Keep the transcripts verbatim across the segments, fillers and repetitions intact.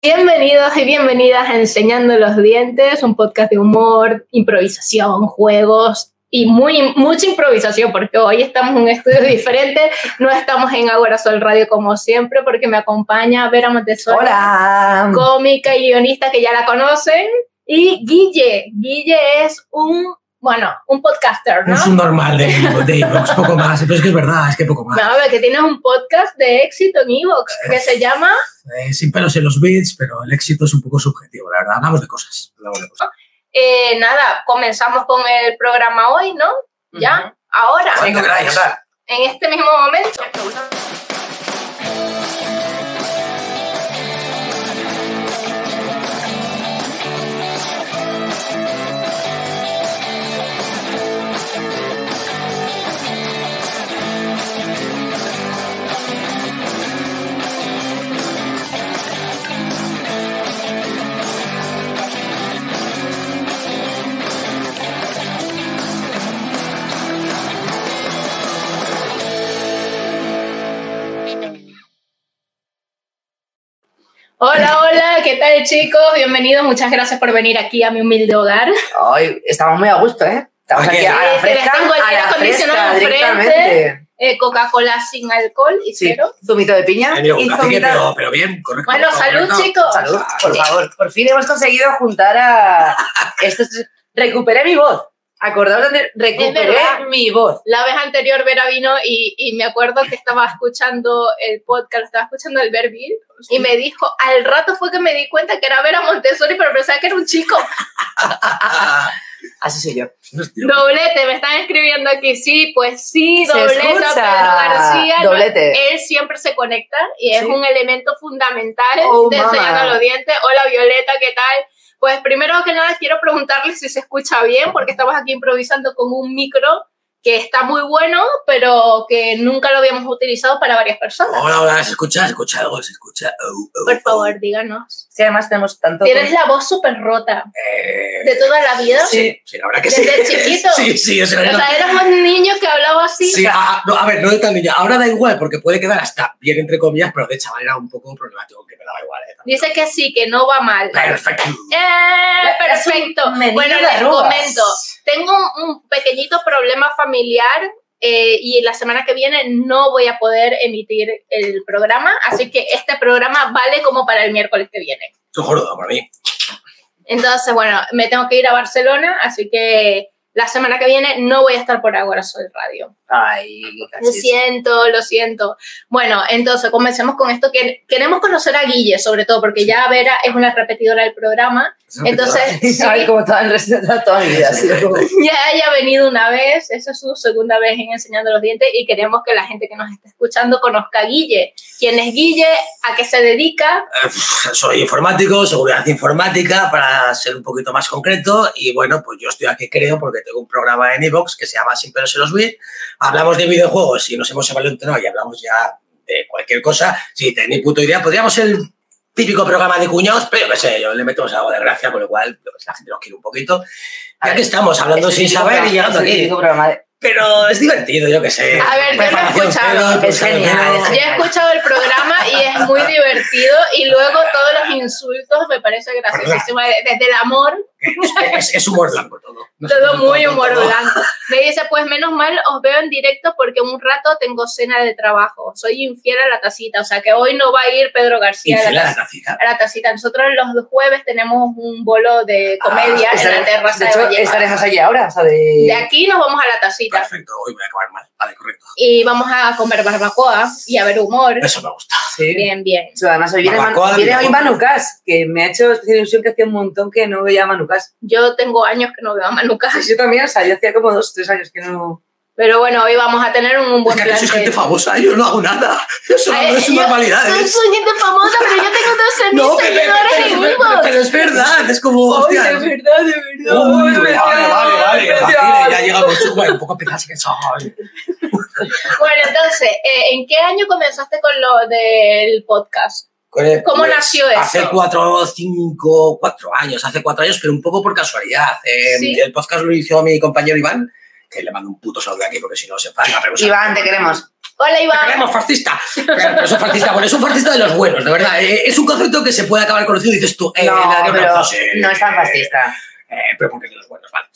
Bienvenidos y bienvenidas a Enseñando los Dientes, un podcast de humor, improvisación, juegos y muy, mucha improvisación, porque hoy estamos en un estudio diferente, no estamos en Agora Sol Radio como siempre, porque me acompaña Vera Montessori, Hola, cómica y guionista que ya la conocen, y Guille. Guille es un, bueno, un podcaster, ¿no? Es un normal de iVoox, poco más, pero es que es verdad, es que poco más. No, que tienes un podcast de éxito en iVoox, que se llama... Eh, sin pelos en los beats, pero el éxito es un poco subjetivo, la verdad. Hablamos de cosas. Hablamos de cosas. Eh, nada, comenzamos con el programa hoy, ¿no? Ya, uh-huh. Ahora. Cuando queráis. En este mismo momento. Hola, hola, ¿qué tal, chicos? Bienvenidos, muchas gracias por venir aquí a mi humilde hogar. Hoy estamos muy a gusto, ¿eh? Estamos aquí a la fresca, tengo el aire acondicionado enfrente, eh, Coca-Cola sin alcohol y sí, cero. Zumito de piña y zumito... pero, pero bien, correcto. Bueno, salud, correcto. chicos. Salud, por favor. Por fin hemos conseguido juntar a... Esto es... Recuperé mi voz. Acordaos de recuperé mi voz. La vez anterior Vera vino y, y me acuerdo que estaba escuchando el podcast, estaba escuchando el Verbil y me dijo, al rato fue que me di cuenta que era Vera Montessori, pero pensaba que era un chico. Así soy yo. Hostia. Doblete, me están escribiendo aquí, sí, pues sí, Se doblete, escucha. Pedro García. Doblete. No, él siempre se conecta y es ¿Sí? un elemento fundamental Oh, de mama. Enseñando los Dientes. Hola, Violeta, ¿qué tal? Pues primero que nada quiero preguntarles si se escucha bien, porque estamos aquí improvisando con un micro que está muy bueno, pero que nunca lo habíamos utilizado para varias personas. Hola, hola, ¿se escucha? ¿Se escucha algo? ¿Se escucha? Oh, oh, Por oh. favor, díganos. Sí, además tenemos tanto... Tienes la voz súper rota. Eh, ¿De toda la vida? Sí, sí, la verdad que ¿Desde sí. chiquito? Sí, sí, o sea, O no- sea, eras un niño que hablaba así. Sí, a, no, a ver, no de tan niña. Ahora da igual, porque puede quedar hasta bien, entre comillas, pero de chaval era un poco problemático, que me daba igual. ¿eh? Dice que sí, que no va mal. Perfecto. ¡Eh! Perfecto. Es un menino Bueno, de les arrugas. comento. Tengo un, un pequeñito problema familiar eh, y la semana que viene no voy a poder emitir el programa, así que este programa vale como para el miércoles que viene. Tú juro, para mí. Entonces, bueno, me tengo que ir a Barcelona, así que la semana que viene no voy a estar por Agora Sol Radio. Ay, Lo cachis. siento, lo siento. Bueno, entonces comencemos con esto. Que queremos conocer a Guille, sobre todo, porque ya Vera es una repetidora del programa. Entonces, sí, Ay, como todo el resto de toda mi vida. ha sido como- ya haya venido una vez, esa es su segunda vez en Enseñando los Dientes y queremos que la gente que nos está escuchando conozca a Guille. ¿Quién es Guille? ¿A qué se dedica? Eh, soy informático, seguridad informática, para ser un poquito más concreto. Y bueno, pues yo estoy aquí, creo, porque tengo un programa en iVoox que se llama Sin pelos en los beats. Hablamos de videojuegos y nos hemos evaluado y hablamos ya de cualquier cosa. Si tenéis ni puta idea, podríamos ser el típico programa de cuñados, pero yo qué sé, yo le metemos algo de gracia, con lo cual pues, la gente nos quiere un poquito. Y aquí estamos, hablando Es el sin típico saber y programa- llegando es el aquí. típico programa de- Pero es divertido, yo qué sé. A ver, yo lo he Preparación escuchado. cero, Es pulsado genial, cero. es Yo he escuchado el programa y es muy divertido y luego todos los insultos me parece graciosísimo. Desde el amor, Es, es humor blanco todo. No sé, todo muy todo, humor todo. blanco. Me dice, pues menos mal os veo en directo porque un rato tengo cena de trabajo. Soy infiel a la tacita, o sea que hoy no va a ir Pedro García a Infiel la a la tacita. tacita. A la tacita. Nosotros los jueves tenemos un bolo de comedia Ah, en la estaremos- terraza de de, hecho, Vallecas. estaremos allí ahora. O sea, de... De aquí nos vamos a la tacita Perfecto, hoy voy a acabar mal. Vale, correcto. y vamos a comer barbacoa y a ver humor. Eso me gusta. Sí. Bien, bien. O sea, además, hoy viene, Barbacoa Manu- de viene hoy videojuegos. Manu Cas, que me ha hecho especial ilusión que hacía un montón que no veía a Manu Cas. Yo tengo años que no veo a Manu Cas, Yo también, o sea, yo hacía como dos, tres años que no... pero bueno, hoy vamos a tener un, un Es buen que aquí plan. sois de- gente famosa, yo no hago nada. Yo solo hablo de sus Yo- Soy, normalidades. soy gente famosa, pero yo tengo doce mil No, pero, seguidores pero- en pero- Ivox. pero es verdad, es como, hostia. Ay, de verdad, de verdad. Uy, especial, vale, vale, vale. especial. Vale, ya llegamos. Bueno, un poco pesado que soy. Bueno, entonces, eh, ¿en qué año comenzaste con lo del podcast? ¿Cómo nació eso? Hace cuatro, cinco, cuatro años, hace cuatro años, pero un poco por casualidad. Eh, Sí. El podcast lo inició mi compañero Iván que le mando un puto saludo aquí porque si no se enfada. Iván, te queremos. Hola, Iván. Te queremos, fascista. Pero, pero es un fascista, bueno, es un fascista de los buenos, de verdad. Eh, es un concepto que se puede acabar conociendo y dices tú, eh, No, la de pero José, no es tan fascista. Eh, eh, pero porque es de los buenos, vale.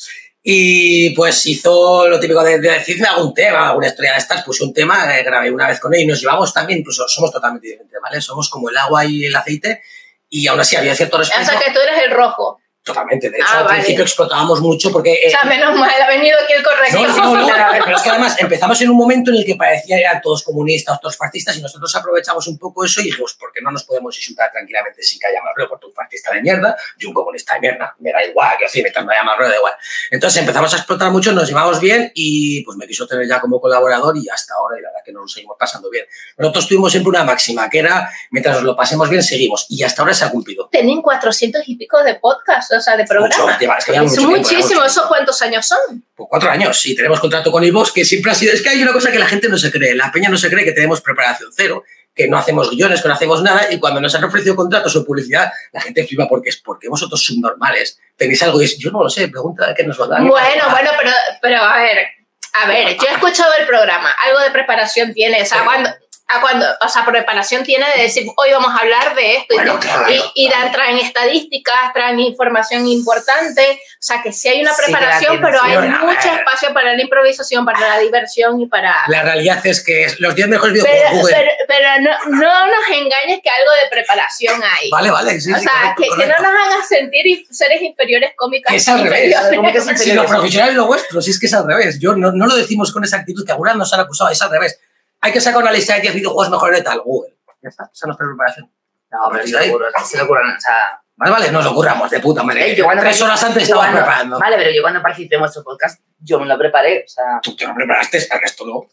Y pues hizo lo típico de, de decirme algún tema, alguna historia de estas, puse un tema, eh, grabé una vez con él y nos llevamos también, incluso somos totalmente diferentes, ¿vale? Somos como el agua y el aceite y aún así había cierto respeto. O sea, que tú eres el rojo. Totalmente, de hecho Ah, al vale. principio explotábamos mucho porque... Eh, O sea, menos mal, ha venido aquí el correcto. no, no, no, no, pero es que además empezamos en un momento en el que parecía eran todos comunistas, todos fascistas y nosotros aprovechamos un poco eso y dijimos, ¿por qué no nos podemos insultar tranquilamente sin que haya más ruido? Porque tú un fascista de mierda y un comunista de mierda, me da igual, que así, mientras no haya más ruido, da igual. Entonces empezamos a explotar mucho, nos llevamos bien y pues me quiso tener ya como colaborador y hasta ahora, y la verdad que nos lo seguimos pasando bien. Nosotros tuvimos siempre una máxima, que era, mientras nos lo pasemos bien, seguimos. Y hasta ahora se ha cumplido. Tienen cuatrocientos y pico de podcasts, o sea, de programas. Mucho, lleva, es que lleva Es mucho tiempo, muchísimo. lleva mucho ¿Eso cuántos años son? Pues cuatro años, sí, tenemos contrato con iVoox, que siempre ha sido... Es que hay una cosa que la gente no se cree, la peña no se cree que tenemos preparación cero, que no hacemos guiones, que no hacemos nada, y cuando nos han ofrecido contratos o publicidad, la gente flipa porque es porque vosotros subnormales tenéis algo y es, yo no lo sé, pregunta qué nos va a dar. Bueno, bueno, pero, pero a ver, a ver, yo he escuchado el programa, algo de preparación tiene, o sea, Sí. cuando... A cuando, o sea, preparación tiene de decir, hoy vamos a hablar de esto, Bueno, y, claro, y, y claro. traen estadísticas, traen información importante, o sea, que sí hay una Sí, que la preparación, tienen, pero sí, hay bueno, a mucho ver. espacio para la improvisación, para la diversión y para... La realidad es que es los diez mejores Pero, videojuegos Google. pero, pero no, no nos engañes que algo de preparación hay. Vale, vale, sí, o sí, sea, correcto, que, que correcto. no nos hagan sentir i- seres inferiores cómicas. Que es al revés. inferiores. ¿Cómo que es Si inferior? lo profesional es lo vuestro, si es que es al revés. Yo no, no lo decimos con esa actitud que algunas nos han acusado, es al revés. Hay que sacar una lista de diez videojuegos mejores de tal, Google. Ya está, esa es nuestra preparación. No, pero se lo ocurre, se lo ocurren, o sea... Vale, vale, nos lo curramos de puta madre. Eh, yo cuando Tres participe- horas antes yo estaba cuando- preparando. Vale, pero yo cuando participé en vuestro podcast, yo me lo preparé, o sea... Tú te lo preparaste, el resto no.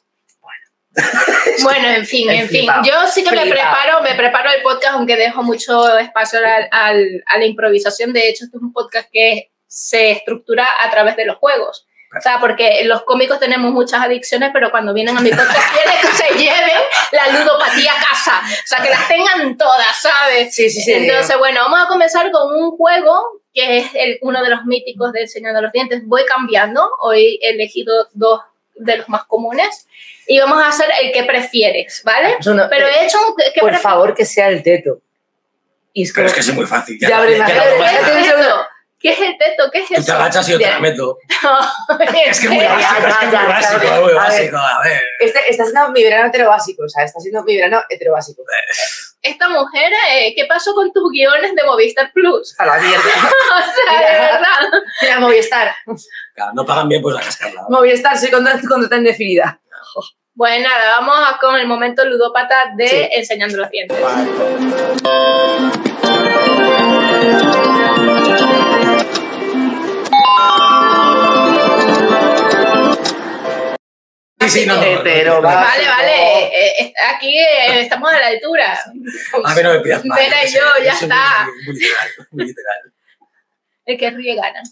Bueno, en fin, El en fin. flipado. Yo sí que me Flipado. preparo, me preparo el podcast, aunque dejo mucho espacio al- al- a la improvisación. De hecho, este es un podcast que se estructura a través de los juegos. O sea, porque los cómicos tenemos muchas adicciones, pero cuando vienen a mi podcast quieren que se lleven la ludopatía a casa. O sea, que las tengan todas, ¿sabes? Sí, sí, sí. Entonces, bueno, vamos a comenzar con un juego que es el- uno de los míticos de Enseñando los Dientes. Voy cambiando. Hoy he elegido dos de los más comunes. Y vamos a hacer el que prefieres, ¿vale? Eso no- Pero he hecho un que Por prefieres. favor, que sea el teto. Y es Pero como- es que es muy fácil. Ya, Ya, pero ya imagínate, lo ¿Qué tomas. es imagínate un el segundo. teto? ¿Qué es el teto? ¿Qué es Tú te eso? agachas y yo te la Bien. meto. ¿En Es que es muy serio? básico, es que es muy Ya, ya, básico, ya, muy a ver. básico. A ver. Este está siendo mi verano heterobásico, o sea, está siendo mi verano heterobásico. Esta mujer, eh, ¿qué pasó con tus guiones de Movistar Plus? A la mierda. O sea, de Mira. verdad. Mira, Movistar. Claro, no pagan bien, pues la cascarla. Movistar, soy contrata contrata indefinida. Bueno, nada, vamos a con el momento ludópata de Sí. Enseñando los Dientes. Sí, sí, no, no, no, Hetero, no, no. va. Vale, vale, eh, eh, aquí eh, estamos a la altura. A mí no me pidas más. Vera y sé, yo, ya eso es está. Muy, muy literal, muy literal. El que ríe gana.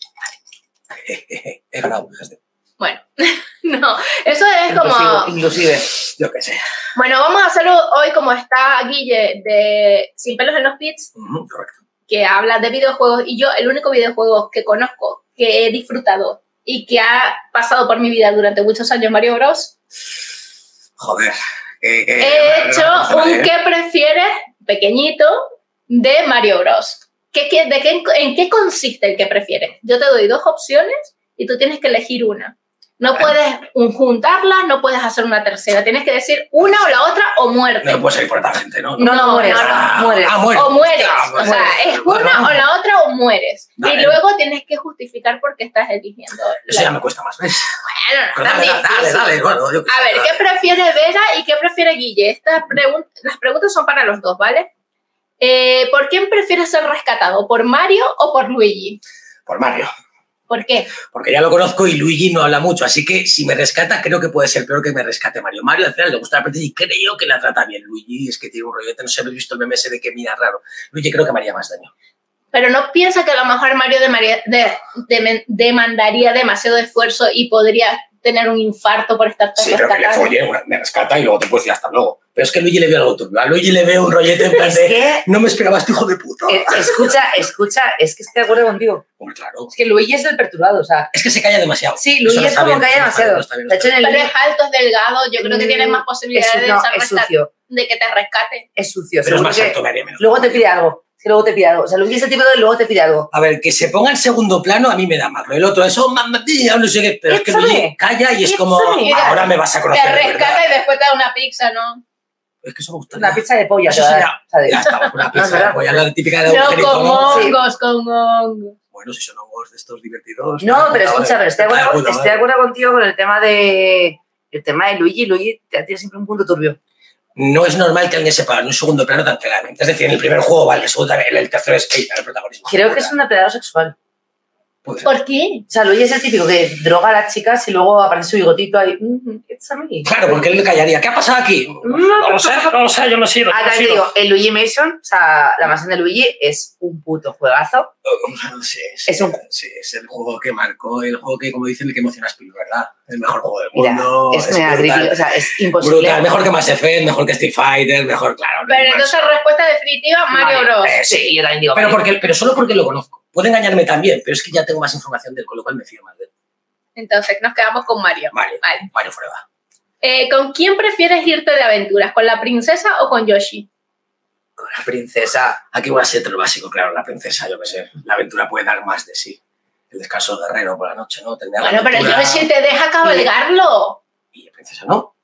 He ganado, fíjate. Bueno, no, eso es como... Inclusive, inclusive. Yo qué sé. Bueno, vamos a hacerlo hoy como está Guille de Sin Pelos en los Pits, Ujú, correcto. que habla de videojuegos, y yo el único videojuego que conozco, que he disfrutado y que ha pasado por mi vida durante muchos años, Mario Bros. Joder. que- que- He no, hecho no, no, no, un eh. ¿qué prefieres? Pequeñito de Mario Bros. ¿Qué, qué, de qué, ¿En qué consiste el que prefieres? Yo te doy dos opciones y tú tienes que elegir una. No Vale. puedes un, juntarlas, no puedes hacer una tercera. Tienes que decir una o la otra o muerte. No puedes ir por esta gente, ¿no? No, no, No, mueres. no, no. Ah, mueres. ah, muere. O mueres. Ah, O sea, mueres. es una Bueno, o la otra o mueres. Dale. Y luego tienes que justificar por qué estás eligiendo. Eso la- ya me cuesta más, ¿ves? Bueno, no Pero es tan dale, dale, dale, difícil. dale, bueno, yo qué A sé, ver, dale. ¿qué prefiere Vera y qué prefiere Guille? Estas pregun- las preguntas son para los dos, ¿vale? Eh, ¿Por quién prefieres ser rescatado? ¿Por Mario o por Luigi? Por Mario. ¿Por qué? Porque ya lo conozco y Luigi no habla mucho, así que si me rescata, creo que puede ser peor que me rescate Mario. Mario al final le gusta la princesa y creo que la trata bien. Luigi es que tiene un rollete, no sé, habéis visto el meme ese de que mira raro. Luigi creo que me haría más daño. Pero no piensa que a lo mejor Mario demaría- de- de- demandaría demasiado esfuerzo y podría tener un infarto por estar tan Sí, pero que le rescatado. folle, una- me rescata y luego te puedo decir hasta luego. Pero es que a Luigi le veo algo turbio. A Luigi le veo un rollete en plan Es de... que, No me esperaba este hijo de puta. eh, escucha, escucha, es que estoy de acuerdo contigo. Hombre, claro. Es que Luigi es el perturbado, o sea... Es que se calla demasiado. Sí, Eso Luigi no es está como bien, que calla eso no está bien, demasiado. no está bien, no De está hecho, en el Pero libro es alto, es delgado, yo creo que tienes más es, posibilidades de, no, ser es rescat- sucio, de que te rescate. es sucio. Pero es seguro más que alto, me haría menos. luego te pide algo, es que luego te pide algo. O sea, Luigi es el tipo de luego te pide algo. A ver, que se ponga en segundo plano a mí me da mal. El otro es, oh, mamá mía, no sé qué. Pero es que Échame. Luigi calla y es como, Échame. ahora me vas a Te conocer de verdad. rescata y después te da una pizza, ¿no? Es que eso me gusta. Una pizza de polla. Eso te va a sí, dar, ya, ¿sabes? ya estamos, una No, pizza es de verdad. polla, la típica de No, agujerito, con ¿no? Sí. hongos, con hongos. Bueno, si son hongos de estos divertidos. No, pero vale, escucha, pero estoy de vale, acuerdo, bueno, estoy de vale. acuerdo contigo con el tema de el tema de Luigi. Luigi tiene siempre un punto turbio. No es normal que alguien se pague en un segundo plano tan claramente. Es decir, en el primer juego, vale, el segundo, en el tercero es Kate, el protagonismo. Creo que es un depredador sexual. Puede ser. ¿Por qué? O sea, Luigi es el típico que droga a las chicas y luego aparece su bigotito ahí. Mm, it's a me. Claro, porque él le callaría. ¿Qué ha pasado aquí? No lo sé, no lo sé, yo no sé. Ah, también te digo, el Luigi Mason, o sea, la mansión de Luigi es un puto juegazo. Sí, sí, Es un- sí, es el juego que marcó, el juego que, como dicen, el que emociona a Spielberg, ¿verdad? El mejor juego del Mira, mundo. es mega brutal. creepy, o sea, es imposible. Brutal, mejor que Mass Effect, mejor que Street Fighter, mejor, claro. Pero no hay entonces, más. respuesta definitiva, Mario Mario. Bros. Eh, Sí, yo también digo. pero, Mario. porque, pero solo porque lo conozco. Puede engañarme también, pero es que ya tengo más información de él, con lo cual me fío más de él. Entonces, nos quedamos con Mario. Mario, Vale. Mario Forever. Eh, ¿Con quién prefieres irte de aventuras? ¿Con la princesa o con Yoshi? Con la princesa. Aquí voy a ser el básico, claro, la princesa, yo qué sé. La aventura puede dar más de sí. El descanso guerrero por la noche, ¿no? Tener Bueno, pero aventura. Yoshi te deja cabalgarlo. Y la princesa no.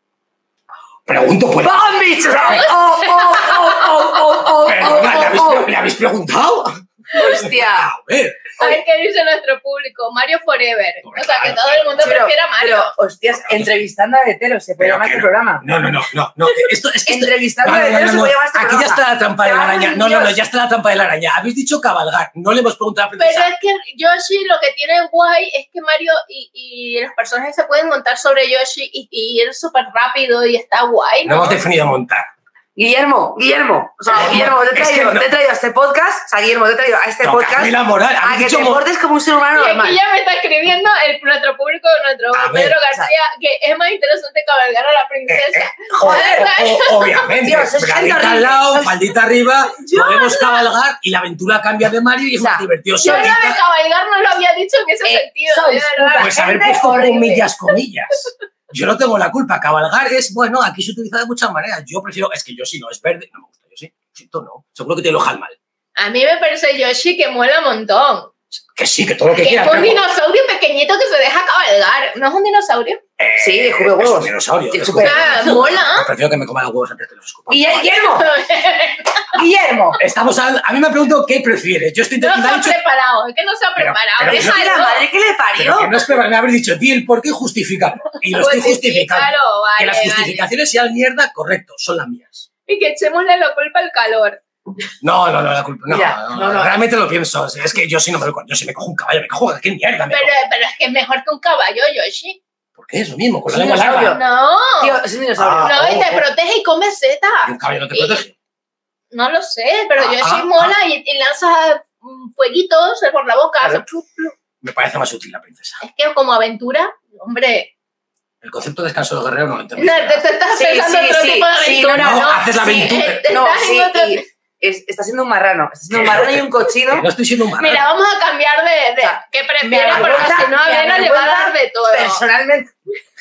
Pregunto, pues. ¡Bam, bicho! ¡Oh, oh, oh, oh, oh, oh, Perdona, ¿le habéis, oh, oh, ¿le habéis preguntado? oh! ¡Hostia! A ver. A ver qué dice nuestro público. Mario Forever. Hombre, O sea, que claro, todo el mundo Pero, prefiere a Mario. pero, hostias, entrevistando a heteros, se puede Pero llamar que este no. programa. No, no, no, no, no. Esto es que esto- Entrevistando No, a no, no, heteros no, se no. puede llamar este Aquí programa. ya está la trampa de la Ay, araña. No, no, no, Dios. ya está la trampa de la araña. Habéis dicho cabalgar. No le hemos preguntado a la Pero princesa. es que Yoshi lo que tiene guay es que Mario y, y los personajes se pueden montar sobre Yoshi y, y ir súper rápido y está guay, No ¿no? hemos definido montar. Guillermo, Guillermo, o sea, No, Guillermo, te he es que traído, no. te he traído a este podcast, o sea, Guillermo, te he traído a este No, podcast Camila Moral. a Habéis que dicho te mo- portes como un ser humano Y normal. aquí ya me está escribiendo el, nuestro público, nuestro A ver, Pedro o sea, García, que es más interesante cabalgar a la Eh, princesa. eh, o- o- o- Obviamente. Tío, sois gente Bradita al horrible. lado, Sois- faldita arriba, Yo podemos cabalgar y la aventura cambia de Mario y es O sea, más divertido. Yo lo de solita. cabalgar no lo había dicho en ese Eh, sentido, sois de verdad. puta Pues haber gente puesto horrible. comillas, comillas. Yo no tengo la culpa. Cabalgar es, bueno, aquí se utiliza de muchas maneras. Yo prefiero, es que yo sí no es verde, no me gusta yo sí. Siento no. Seguro que te lo mal. A mí me parece Yoshi que mola un montón. Que sí, que todo lo que Que es quieras. un pero- dinosaurio pequeñito que se deja cabalgar. ¿No es un dinosaurio? Eh, Sí, escupe es un huevos. dinosaurio. Sí, escupe. escupe. Ah, mola. No, prefiero que me coma los huevos antes que los escupa. Guille- Guillermo, Guillermo. Estamos hablando, a mí me han preguntado qué prefieres. Yo estoy No intentando. se me ha han dicho- preparado, es que no se ha Pero- preparado. pero Hija de la déjalo. madre que le pero parió. que no es preparar, me habéis dicho, di el por qué y justifícalo. Y lo estoy justificando. Justifícalo, vale, Que las vale. justificaciones sean mierda, correcto, son las mías. Y que echémosle la culpa al calor. No, no, no, la culpa. No, Mira, no, no, no. realmente lo pienso. Es que yo sí no me yo sí me cojo un caballo, me cojo, ¿qué mierda me Pero, cojo? pero es que es mejor que un caballo, Yoshi. ¿Por qué es lo mismo? Con la Sí, lengua dinosaurio. larga. No. Tío, es un dinosaurio. Ah. No, y te oh, oh. protege y come setas. Y un caballo no te Y- protege. No lo sé, pero Ah, Yoshi ah, mola y, y lanza mm, fueguitos por la boca. Claro. hace plu, plu. Me parece más útil la princesa. Es que como aventura, hombre, El concepto de descanso del guerrero no lo entendí. no, te, te estás Sí, pensando sí, otro sí, tipo de sí, aventura, no, ¿no? no, haces la Sí, aventura. eh, te No, estás sí, en otro- y es- está siendo un marrano. Está siendo un marrano y un cochino. No estoy siendo un marrano. Mira, vamos a cambiar de, de O sea, qué me prefieres, porque avergüenza- si no a me Elena le va a avergüenza dar de todo. Personalmente.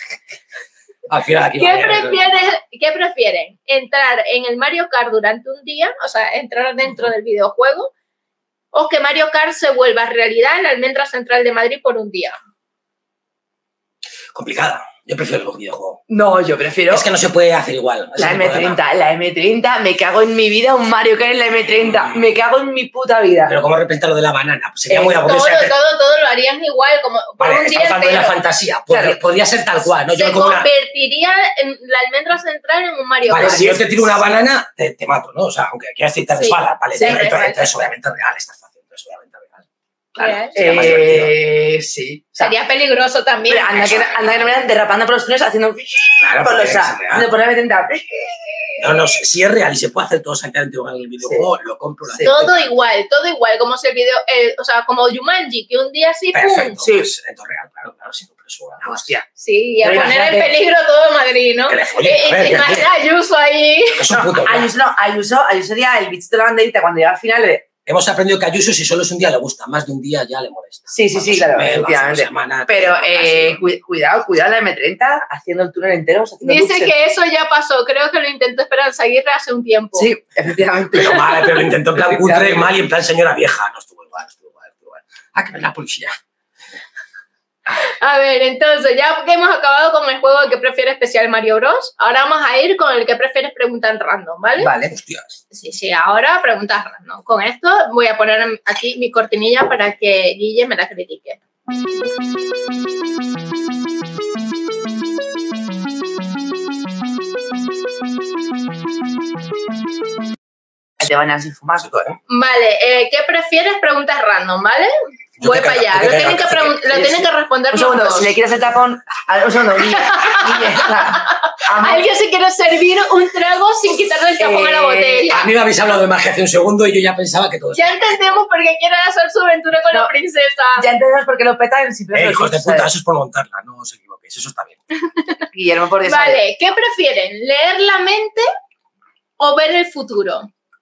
Al final aquí ¿Qué va a haber- prefieres, ¿Qué prefieren? ¿Entrar en el Mario Kart durante un día? O sea, entrar dentro del videojuego. ¿O que Mario Kart se vuelva realidad en la almendra central de Madrid por un día? Complicada. Yo prefiero los videojuegos. No, yo prefiero Es que no se puede hacer igual. Ese la es el eme problema. treinta. La eme treinta, me cago en mi vida. Un Mario Kart en la eme treinta. Me cago en mi puta vida. Pero ¿cómo representa lo de la banana? Pues sería Eh, muy Todo, aburrido. O sea, te- todo, todo lo harían igual, como por Vale, un día estamos hablando de la entero. fantasía. Podría, Claro. podría ser tal cual, ¿no? Yo Se como una... convertiría en la almendra central en un Mario Vale, Kart. si yo te tiro una banana, te, te mato, ¿no? O sea, aunque quieras decir te Sí. resbala, vale. Sí, entonces, real. entonces, obviamente real, estás fácil. Entonces, obviamente real. Claro, Real. sería más divertido. Eh, sí. O sea, Sería peligroso también. pero anda, que, anda que no me dan derrapando por los túneles haciendo. Claro, Por pero los, o sea, es real. de poner eme treinta. No, no, si, si es real y se puede hacer todo exactamente igual en el videojuego, lo compro. lo Sí. acepto. Todo igual, todo igual, como si el video, eh, o sea, como Jumanji, que un día sí, pum. Perfecto, Sí. pues, entonces real, claro, claro, sin duda. es una Hostia. Sí, y a Pero poner en imagínate- peligro todo Madrid, ¿no? Que le follen, Eh, a ver, eh, que- Imagina a Ayuso ahí. Es un puto. Ayuso, no, Ayuso, Ayuso sería el bichito de la banderita cuando llega al final de... Hemos aprendido que a Ayuso, si solo es un día, le gusta. Más de un día ya le molesta. Sí, sí, sí, Vamos, claro, un mes, efectivamente. una semana, Pero casi, eh, ¿no? cu- cuidado, cuidado la eme treinta haciendo el túnel entero. Haciendo Dice luxes. que eso ya pasó. Creo que lo intentó Esperanza Aguirre hace un tiempo. Sí, efectivamente. Pero mal, pero lo intentó en plan cutre, Efectivamente. mal y en plan señora vieja. No estuvo igual, no estuvo igual, no estuvo igual. Ah, que ven la policía. A ver, entonces, ya que hemos acabado con el juego de que prefiere especial Mario Bros, ahora vamos a ir con el que prefieres preguntar random, ¿vale? Vale. Hostias. Sí, sí, ahora preguntas random. Con esto voy a poner aquí mi cortinilla para que Guille me la critique. Te van a sin fumar. Vale, eh, ¿qué prefieres? Preguntas random, ¿vale? Yo Voy que para carga- allá. yo Lo que tienen que, carga- pregun- lo sí, tienen sí. que responder Un los segundo, dos. si le quieres el tapón... A ver, un segundo, Guille. Guille, la- amo- Alguien se quiere servir un trago sin quitarle el tapón a la Eh, botella. A mí me habéis hablado de magia hace un segundo y yo ya pensaba que todo Ya entendemos por qué quieren hacer su aventura con No, la princesa. Ya entendemos por qué lo petan sin Eh, hijos de puta, ¿sabes? eso es por montarla, no os equivoquéis, eso está bien. Guillermo, por Dios. Vale, ¿qué prefieren? ¿Leer la mente o ver el futuro?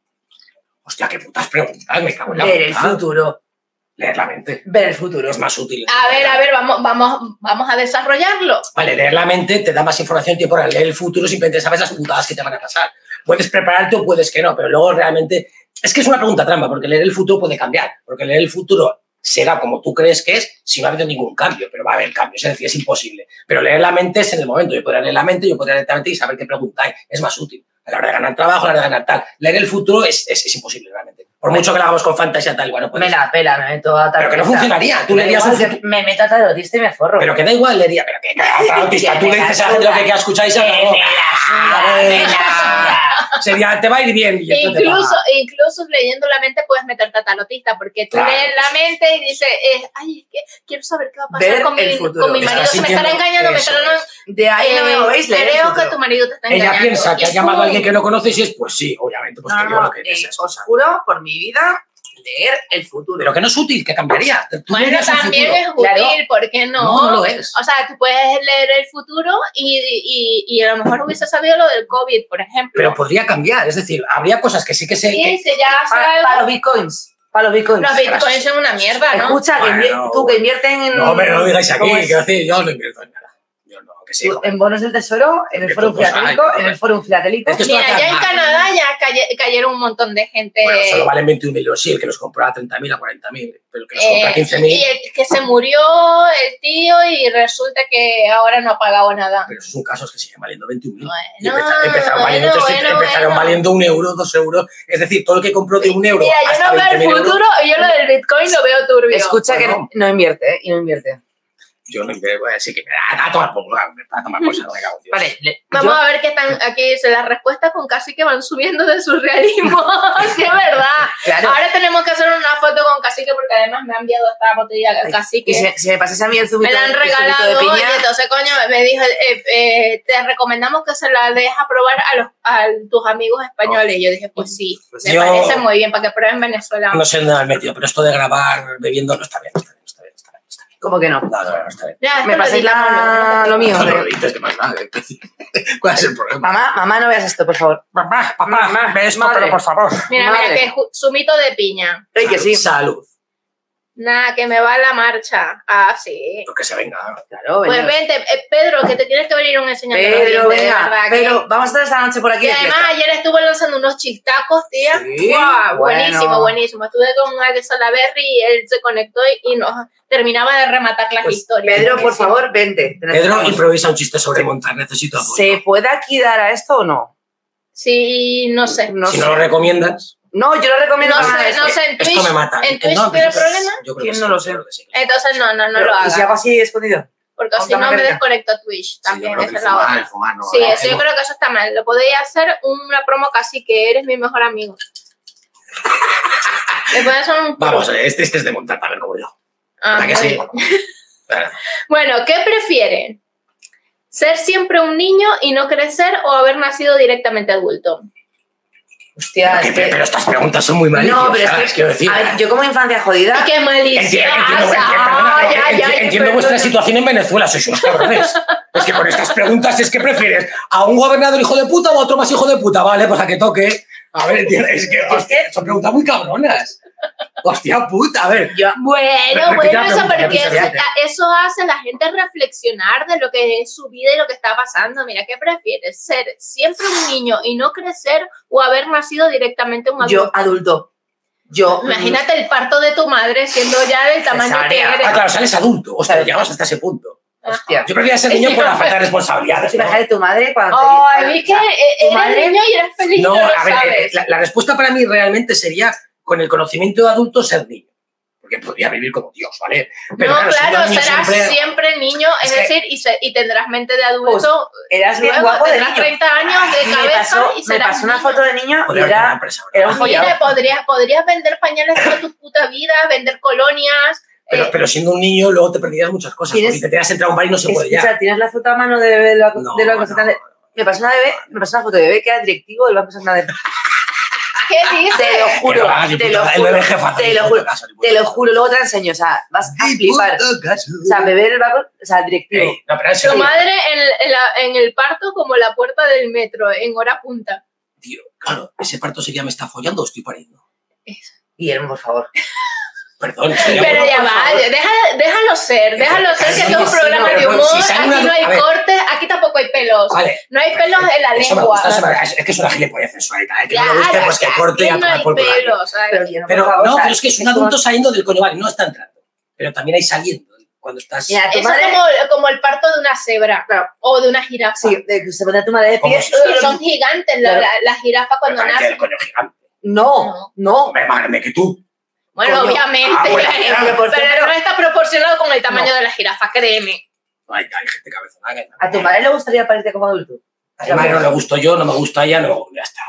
Hostia, qué putas preguntas, me cago en la Ver el puta. futuro. Leer la mente. Ver el futuro. Es más útil. A ver, a ver, vamos, vamos, vamos a desarrollarlo. Vale, leer la mente te da más información que por leer el futuro simplemente sabes las putadas que te van a pasar. Puedes prepararte o puedes que no, pero luego realmente... Es que es una pregunta trampa, porque leer el futuro puede cambiar, porque leer el futuro será como tú crees que es si no ha habido ningún cambio, pero va a haber cambios, es decir, es imposible. Pero leer la mente es en el momento, yo podría leer la mente, yo podría leer la mente y saber qué preguntáis, es más útil. A la hora de ganar trabajo, a la hora de ganar tal. Leer el futuro es, es, es imposible realmente. Por mucho que lo hagamos con fantasía tal, bueno, pues... Me la pela, me meto a Pero que no tarotista. funcionaría, tú Me leerías da un igual futuro... que Me meto a tarotista y me forro. Pero que da igual, leería, pero que cada autista, tú le dices a la gente lo que quiera escuchar y se acabó. Me la suda, me la suda. Sería, te va a ir bien. Y esto te va- Incluso, incluso leyendo la mente puedes meterte a tarotista, porque tú Claro. lees la mente y dices, eh, ay, es que quiero saber qué va a pasar Ver con el mi, futuro. con mi Estás marido. Se me estará sintiendo engañando, me eso estará... es. De ahí no me eh, movéis, leer el creo que futuro. tu marido te está engañando. Ella piensa que Y has llamado a ¡pum! alguien que no conoces y es, pues sí, obviamente, pues No, te digo no, lo que eh, piensas. os juro por mi vida leer el futuro. Pero que no es útil, que cambiaría. Tú Bueno, leerías el también futuro. es útil, Claro. ¿por qué no? No, no lo es. O sea, tú puedes leer el futuro y, y, y a lo mejor hubiese sabido lo del COVID, por ejemplo. Pero podría cambiar, es decir, habría cosas que sí que se... Sí, que- si ya hace Para, algo, para los bitcoins. Para los bitcoins. los bitcoins son una mierda, ¿no? Escucha, que Bueno, invier- tú que invierten en... No, hombre, no lo digáis aquí, ¿cómo es? quiero decir, yo no invierto en nada. Yo no, que sí. Tú, joder. en bonos del tesoro, en el Invierto foro cosas, filatélico, ay, en el foro filatélico. Es que esto Mira, acá ya en más. Canadá ya caye- cayeron un montón de gente. Bueno, solo valen veintiún mil euros, sí, el que los compró a treinta mil, a cuarenta mil, pero el que los eh, compra a quince mil, y el que se murió el tío y resulta que ahora no ha pagado nada. pero esos son casos que siguen valiendo veintiún mil. Bueno, Y empeza- empezaron, valiendo, bueno, trescientos, bueno, empezaron bueno. valiendo un euro, dos euros. Es decir, todo lo que compró de un euro Mira, yo hasta no veo el veinte mil euros, futuro y yo lo del Bitcoin lo veo turbio. Escucha que Bueno. no invierte, ¿eh? Y no invierte. yo no invierto, así que a, a tomar por culo, a tomar cosas, me cago en Dios. Vale, le- Vamos yo- a ver qué están aquí. Dice, las respuestas con casi que van subiendo de surrealismo. Sí, es verdad. claro. Ahora tenemos que hacer una foto con Cacique porque además me han enviado esta botella de Cacique. Y si, si me pasas a mí el Me zumito, la han el zumito regalado de piña, y entonces, coño, me dijo, eh, eh, te recomendamos que se la dejes a probar a, los, a tus amigos españoles. Y yo dije, pues sí, Pues me yo- parece muy bien para que prueben Venezuela. No sé dónde me he metido, pero esto de grabar bebiendo no está bien, no está bien, no está bien, no está bien. No está bien. ¿cómo que no? No, no, no está bien. Ya, esto Me lo pasáis editamos luego, no la... te lo mío. No, no hombre. lo dices, ¿qué más da? ¿Cuál es el problema? Mamá, mamá, no veas esto, por favor. Papá, papá, Mamá, ve esto, madre. pero por favor. Mira, Madre. mira, que ju- zumito de piña. Ey, que sí. Salud. Nada, que me va la marcha. Ah, sí. Lo que se venga. Claro, Pues venga. vente, eh, Pedro, que te tienes que venir un enseñando los Pedro, dientes, de venga. verdad, que- Pedro, vamos a estar esta noche por aquí Y de además fiesta. ayer estuve lanzando unos chistacos, tía. Sí, ¡Guau! Buenísimo, bueno. buenísimo. Estuve con Alex Salaberry y él se conectó y, y nos terminaba de rematar las Pues, historias. Pedro, por Buenísimo. favor, vente. Te Pedro necesitamos. improvisa un chiste sobre montar, necesito apoyo. ¿Se puede aquí dar a esto o no? Sí, no sé. No si sé. no lo recomiendas, No, yo lo recomiendo No para sé, esto. no sé, en esto Twitch, me mata. ¿en Twitch No, tiene pues, problema? Yo creo ¿Quién que no sí, lo yo sé? creo que sí. Entonces no, no, no Pero, lo ¿y si hago hagas. así escondido? Porque si Otra no me manera. desconecto a Twitch Sí, también, yo creo esa que es la fumar, otra. fumar, no, Sí, no, eso yo no. creo que eso está mal. Lo podéis hacer una promo casi que eres mi mejor amigo. Le puedes hacer un... Vamos, este, este es de montar también como yo. Ah, ¿Verdad que muy sí? bien. Claro. Bueno, ¿qué prefieren? ¿Ser siempre un niño y no crecer o haber nacido directamente adulto? Hostia, pero, es que... pero estas preguntas son muy maliciosas. No, pero es que, quiero decir, a ver, yo como infancia jodida... ¡Qué maliciosa! Entiendo, entiendo, perdona, Ay, ay, enti- ay, entiendo vuestra situación en Venezuela, sois unos cabrones. Es que con estas preguntas es que prefieres a un gobernador hijo de puta o a otro más hijo de puta, vale, pues a que toque. A ver, entiendo, es que hostia, son preguntas muy cabronas. Hostia puta, a ver. Yo, Bueno, Repite bueno, la eso, pregunta, porque repite, eso, repite. eso hace a la gente reflexionar de lo que es su vida y lo que está pasando. Mira, ¿qué prefieres? ¿Ser siempre un niño y no crecer o haber nacido directamente un adulto? yo adulto. Yo... Imagínate el parto de tu madre siendo ya del tamaño que Cesárea. eres. Ah, claro, sales adulto. O sea, llegamos hasta ese punto. Hostia. Yo prefería ser niño por la falta de responsabilidades. ¿no? Imagínate tu madre cuando Ay, te... vi o que sea, tu eres madre- niño y eres feliz, No, no lo a ver, eh, sabes. la, la respuesta para mí realmente sería con el conocimiento de adulto ser niño. Porque podría vivir como Dios, ¿vale? Pero no, siendo claro, niño serás siempre- siempre, niño, es, Es que- decir, y, se- y tendrás mente de adulto. Eras bien luego guapo de tendrás niño. treinta años de Y me cabeza pasó, y me serás pasó una niño. foto de niño y Podría haber tenido era, empresa, ¿verdad? era un Mira, follado. podrías, podrías vender pañales toda tu puta vida, vender colonias. Pero, eh, pero siendo un niño luego te perdías muchas cosas. Tienes- Porque te tenías que entrar a un bar y no se puede Escucha, ya. tienes la foto a mano de bebé de la, No, de la no, Santander. Me pasó una bebé, me pasó una foto de bebé que era directivo del Banco Santander. ¿Qué dices? Te lo juro, Que va, ni te puta- lo el juro, bebé jefazo, te ni lo puto juro, caso, ni puto te lo caso. juro, luego te la enseño, o sea, vas a Ni flipar. puto caso. O sea, bebé en el banco, o sea, directivo. Ey, no, pero eso, Tu madre en, en la- en el parto como la puerta del metro, en hora punta. tío, claro, ese parto sería me está follando o estoy pariendo. Guillermo, por favor. Perdón, sería Pero bueno, ya por va, favor. deja, déjalo ser, déjalo ser, que Sí, esto es un sí, programa no, de pero humor, si sale aquí una- no hay a ver. cortes, aquí tampoco hay pelos. Vale. No hay pelos en la Eso me lengua. gusta, eso me- es, es que es una gilipollez sensual y tal. El que Ya, no le guste, ya, pues que ya, corte y aquí a no tomar hay por culo. pelos, ¿sabes? Pero, Guillermo, Pero por favor, no, o sea, pero es que es un como- adulto saliendo del coño, vale, no está entrando. Pero también hay saliendo. Cuando estás. Mira, tu Eso madre... es como, como el parto de una cebra Claro. o de una jirafa. Sí, de que se pone tu madre de ¿Cómo pie. se- Que son gigantes, la, Claro. la, la jirafa cuando Me parece nace. el coño gigante. No, no. Hombre, más grande que tú. Bueno, Coño. obviamente, Ah, bueno, pero, claro, por ejemplo- no está proporcionado con el tamaño No. de la jirafa, créeme. Ay, hay gente cabezona. que no. ¿A tu madre le gustaría parirte como adulto? A mi madre no le gusto yo, no me gusta ella, no. Ya está.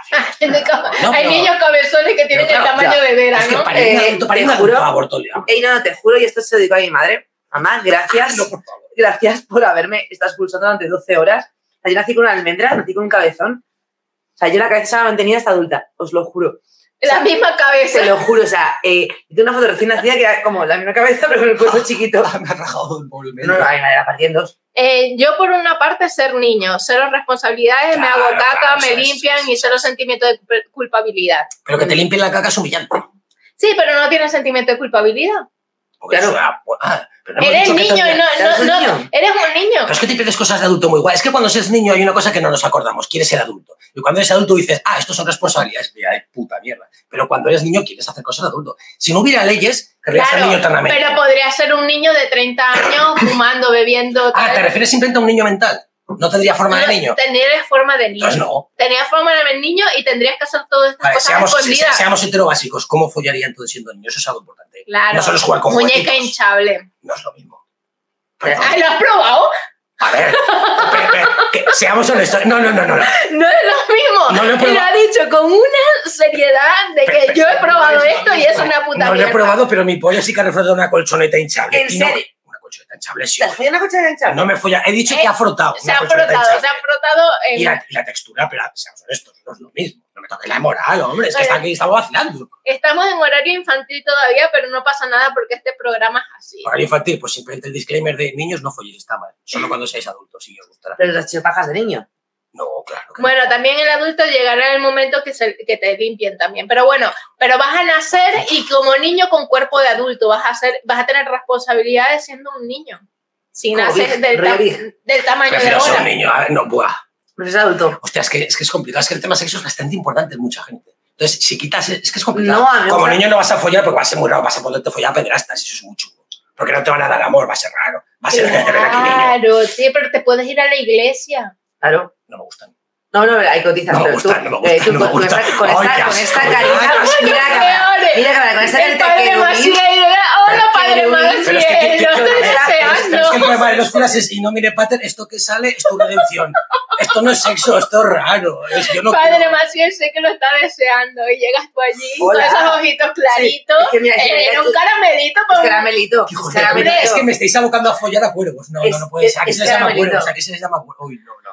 No, Hay pero- niños cabezones que tienen pero el claro, tamaño ya. de Vera, Es que ¿no? para Eh, un adulto, para te un adulto juro- aborto ya. Ey, no, no, te juro, y esto se lo digo a mi madre. Mamá, gracias. No, por favor. Gracias por haberme estado expulsando durante doce horas. O sea, yo nací con una almendra, nací con un cabezón. O sea, yo la cabeza se me ha mantenido hasta adulta, os lo juro. La misma cabeza. Te lo juro, o sea, eh, tengo una foto recién nacida que era como la misma cabeza, pero con el cuerpo chiquito. Me ha rajado el pobre No, no, a mi madre la partí en dos. Eh, yo por una parte ser niño, cero responsabilidades, me Claro, hago caca, claro, me eso es, limpian eso y es. cero sentimiento de culp- culpabilidad. Pero que te limpien la caca es humillante. Sí, pero no tienes sentimiento de culpabilidad. Porque Claro. eso era- ah, pero no hemos Eres dicho que niño y tendría- no, Eres no, un no, niño. eres un niño. Pero es que te pierdes cosas de adulto muy guay. Es que cuando eres niño hay una cosa que no nos acordamos. Quieres ser adulto. Y cuando eres adulto dices, ah, estos son responsabilidades. Mira, de puta mierda. Pero cuando eres niño quieres hacer cosas de adulto. Si no hubiera leyes, querrías ser Claro, niño eternamente. pero podría ser un niño de treinta años fumando, bebiendo. Ah, tal. ¿te refieres simplemente a un niño mental? ¿No tendría forma de No, niño? Tendrías forma de niño. Pues no. Tenías forma de niño y tendrías que hacer todas estas Vale, cosas seamos, se- escondidas. seamos heterobásicos. ¿Cómo follarían todos siendo niños? Eso es algo importante. Claro. No solo es jugar con Muñeca juguetitos. hinchable. No es lo mismo. Perdón. Ay, ¿lo has probado? A ver, pero, pero, que seamos honestos. No, no, no, no. no. No es lo mismo. No lo he y lo probado. ha dicho con una seriedad de que Pero- yo he pero probado no es lo esto y mismo. es una puta No lo he mierda. probado, pero mi pollo sí que ha refrotado una colchoneta hinchable. ¿En Y no- serio? Una colchoneta hinchable, sí. ¿Te has follado una cocha de hinchable? No me folla. He dicho Eh, que ha frotado. Se una ha colchoneta frotado, hinchable. se ha frotado en... Y la, y la textura, pero seamos honestos, no es lo mismo. No me toque la moral, hombre. Es que Oye. está aquí, estamos vacilando. Estamos en horario infantil todavía, pero no pasa nada porque este programa es así. Horario infantil, pues simplemente el disclaimer de niños no folléis, está mal. Solo cuando seáis adultos, si os gustará. Pero las pajas de niño. No, claro. que Bueno, también el adulto llegará el momento que, se, que te limpien también. Pero bueno, pero vas a nacer y como niño con cuerpo de adulto, vas a, ser, vas a tener responsabilidades siendo un niño. Si Como naces Big, del, ta- rollo Big. del tamaño de Prefiero ser ahora. un niño. A ver, no, buah. Pero es adulto. Hostia, es que, es que es complicado. Es que el tema sexo es bastante importante en mucha gente. Entonces, si quitas... Es que es complicado. No, a mí me Como gusta- niño no vas a follar porque va a ser muy raro. Vas a poderte follar a pederastas. Eso es muy chungo. Porque no te van a dar amor. Va a ser raro. Va a ser gente de aquí niño. Claro, sí, pero te puedes ir a la iglesia. Claro. No me gustan. No, no, hay cotizas. No me pero gusta, tú, no me gusta, eh, tú no me con- con gusta. esta- Con Ay, esta, qué con asco, esta ay, carita. qué Mira, cámara. peores. Mira, cámara, con esta El carita padre que Maciel, hola padre Pero Maciel, Pero es que, que- que- lo estoy pero es que deseando. el problema de los curas es, y no mire pater, esto que sale es tu redención. Esto no es sexo, esto es raro. Es, yo no Padre quiero- Maciel, sé que lo está deseando y llegas tú allí Hola. con esos ojitos claritos, Sí, es que mira, si eh, mira en tú- un caramelito Es con caramelito. Hijo Es de puta, caramelito. es que me estáis abocando a follar a cuervos. No, Es- no, no puede ser. ¿A qué es se les llama caramelito. cuervos? ¿A qué se les llama cuervos? Uy, no, no.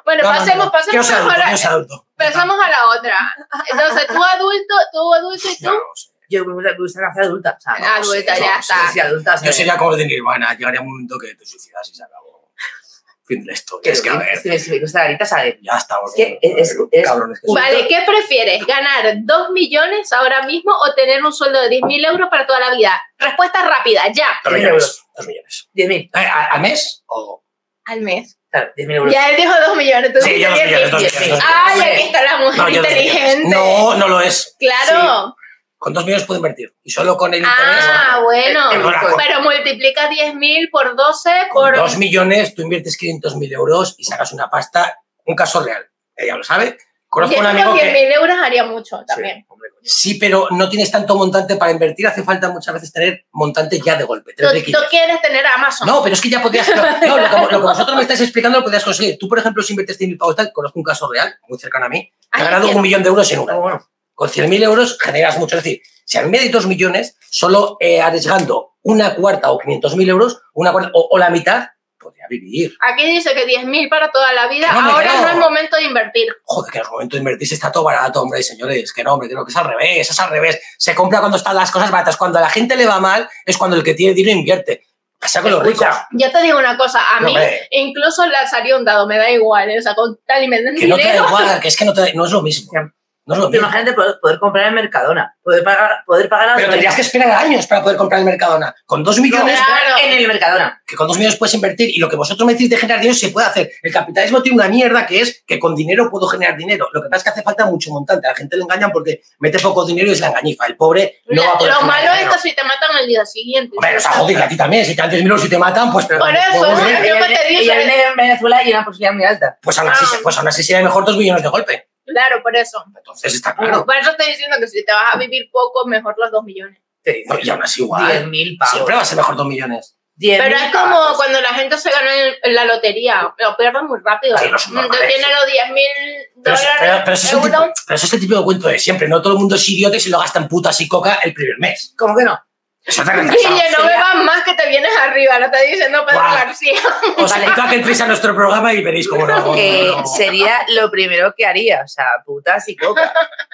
Bueno, No, no, pasemos, no. pasemos Quiero ser a adulto, la, quiero ser adulto. pasamos a la otra. Entonces, tú adulto, tú adulto y tú No, no sé. Yo me gusta, me gusta nacer adulta. O sea, no, adulta, sí, ya no, está. sí, sí, adulta. Yo sería como el de Nirvana, llegaría un momento que te suicidas y se acabó. Fin de la historia. Es que, a ver, Si me, si me gusta la garita, sale. ya estamos. Es que es- es- cabrones que son. Vale, ¿qué prefieres? ¿Ganar dos millones ahora mismo o tener un sueldo de diez mil euros para toda la vida? Respuesta rápida, ya. Dos millones. Dos millones. diez mil. Eh, ¿a- ¿Al mes? O... Al mes. Claro, diez mil euros. Ya él dijo dos millones. Tú Sí, yo dos dijiste millones, dos diez millones. mil. dos Ay, millones. aquí está la mujer No, yo dos millones. inteligente. No, no lo es. Claro. Con dos millones puedo invertir. Y solo con el interés. Ah, bueno. el Bitcoin. Pero multiplica diez mil por doce Con por... dos millones tú inviertes quinientos mil euros y sacas una pasta, un caso real. Ella lo sabe. Conozco un amigo diez que... mil euros haría mucho también. Sí, hombre, coño. Sí, pero no tienes tanto montante para invertir. Hace falta muchas veces tener montante ya de golpe. Tú, tres de tú quinientos. quieres tener Amazon. No, pero es que ya podías... No, lo, que, lo que vosotros me estáis explicando lo podías conseguir. Tú, por ejemplo, si inviertes cien mil pavos tal, conozco un caso real, muy cercano a mí, que Ay, ha ganado quiero. un millón de euros en un Ah, año. bueno. Con cien mil euros generas mucho. Es decir, si a mí me dais dos millones, solo eh, arriesgando una cuarta o quinientos mil euros, una cuarta o, o la mitad, podría vivir. Aquí dice que diez mil para toda la vida. Que no me Ahora creo. no es momento de invertir. Joder, que en el momento de invertir está todo barato, hombre, señores. Que no, hombre, creo que es al revés, es al revés. Se compra cuando están las cosas baratas. Cuando a la gente le va mal, es cuando el que tiene dinero invierte. Pasa con los ricos. Escucha, Yo te digo una cosa, a No, mí hombre. incluso lanzaría un dado, me da igual, ¿eh? O sea, con tal y me den Que no te da dinero. igual, que es que no, te, no es lo mismo. No es lo Pero mismo. imagínate poder, poder comprar en Mercadona. Poder pagar, poder pagar a Pero tendrías que esperar años para poder comprar el Mercadona. Con dos millones, Claro. en el Mercadona. que con dos millones puedes invertir y lo que vosotros me decís de generar dinero se puede hacer. El capitalismo tiene una mierda que es que con dinero puedo generar dinero. Lo que pasa es que hace falta mucho montante. A la gente le engañan porque mete poco dinero y es la engañifa. El pobre no va a poder Lo generar malo es dinero. que si te matan el día siguiente. Hombre, o sea, joder, a ti también. Si te dan diez mil euros y te matan, pues... Por eso, pues, ¿no? bien. Yo que te dije- Ella viene en Venezuela y una posibilidad muy alta. Pues aún así, Ah. pues aún así sería mejor dos millones de golpe. Claro, por eso. Entonces está claro. Por eso estoy diciendo que si te vas a vivir poco, mejor los dos millones. Te No, y aún así diez igual. mil pavos. Siempre va a ser mejor dos millones. diez Pero mil es como pavos. cuando la gente se gana en, en la lotería, lo pierden muy rápido. Sí, no son normales. Entonces tiene los diez mil Pero, dólares, pero, pero eso es el euros. tipo, pero eso es el típico cuento de siempre. No todo el mundo es idiota y se lo gasta en putas y coca el primer mes. ¿Cómo que no? Eso es de retrasado. Guille, no sería- bebas más que te vienes arriba, lo está diciendo Pedro Guau. García. Os Vale. invito a que entréis a nuestro programa y veréis cómo no. Eh, no- sería lo primero que haría. O sea, putas y coca.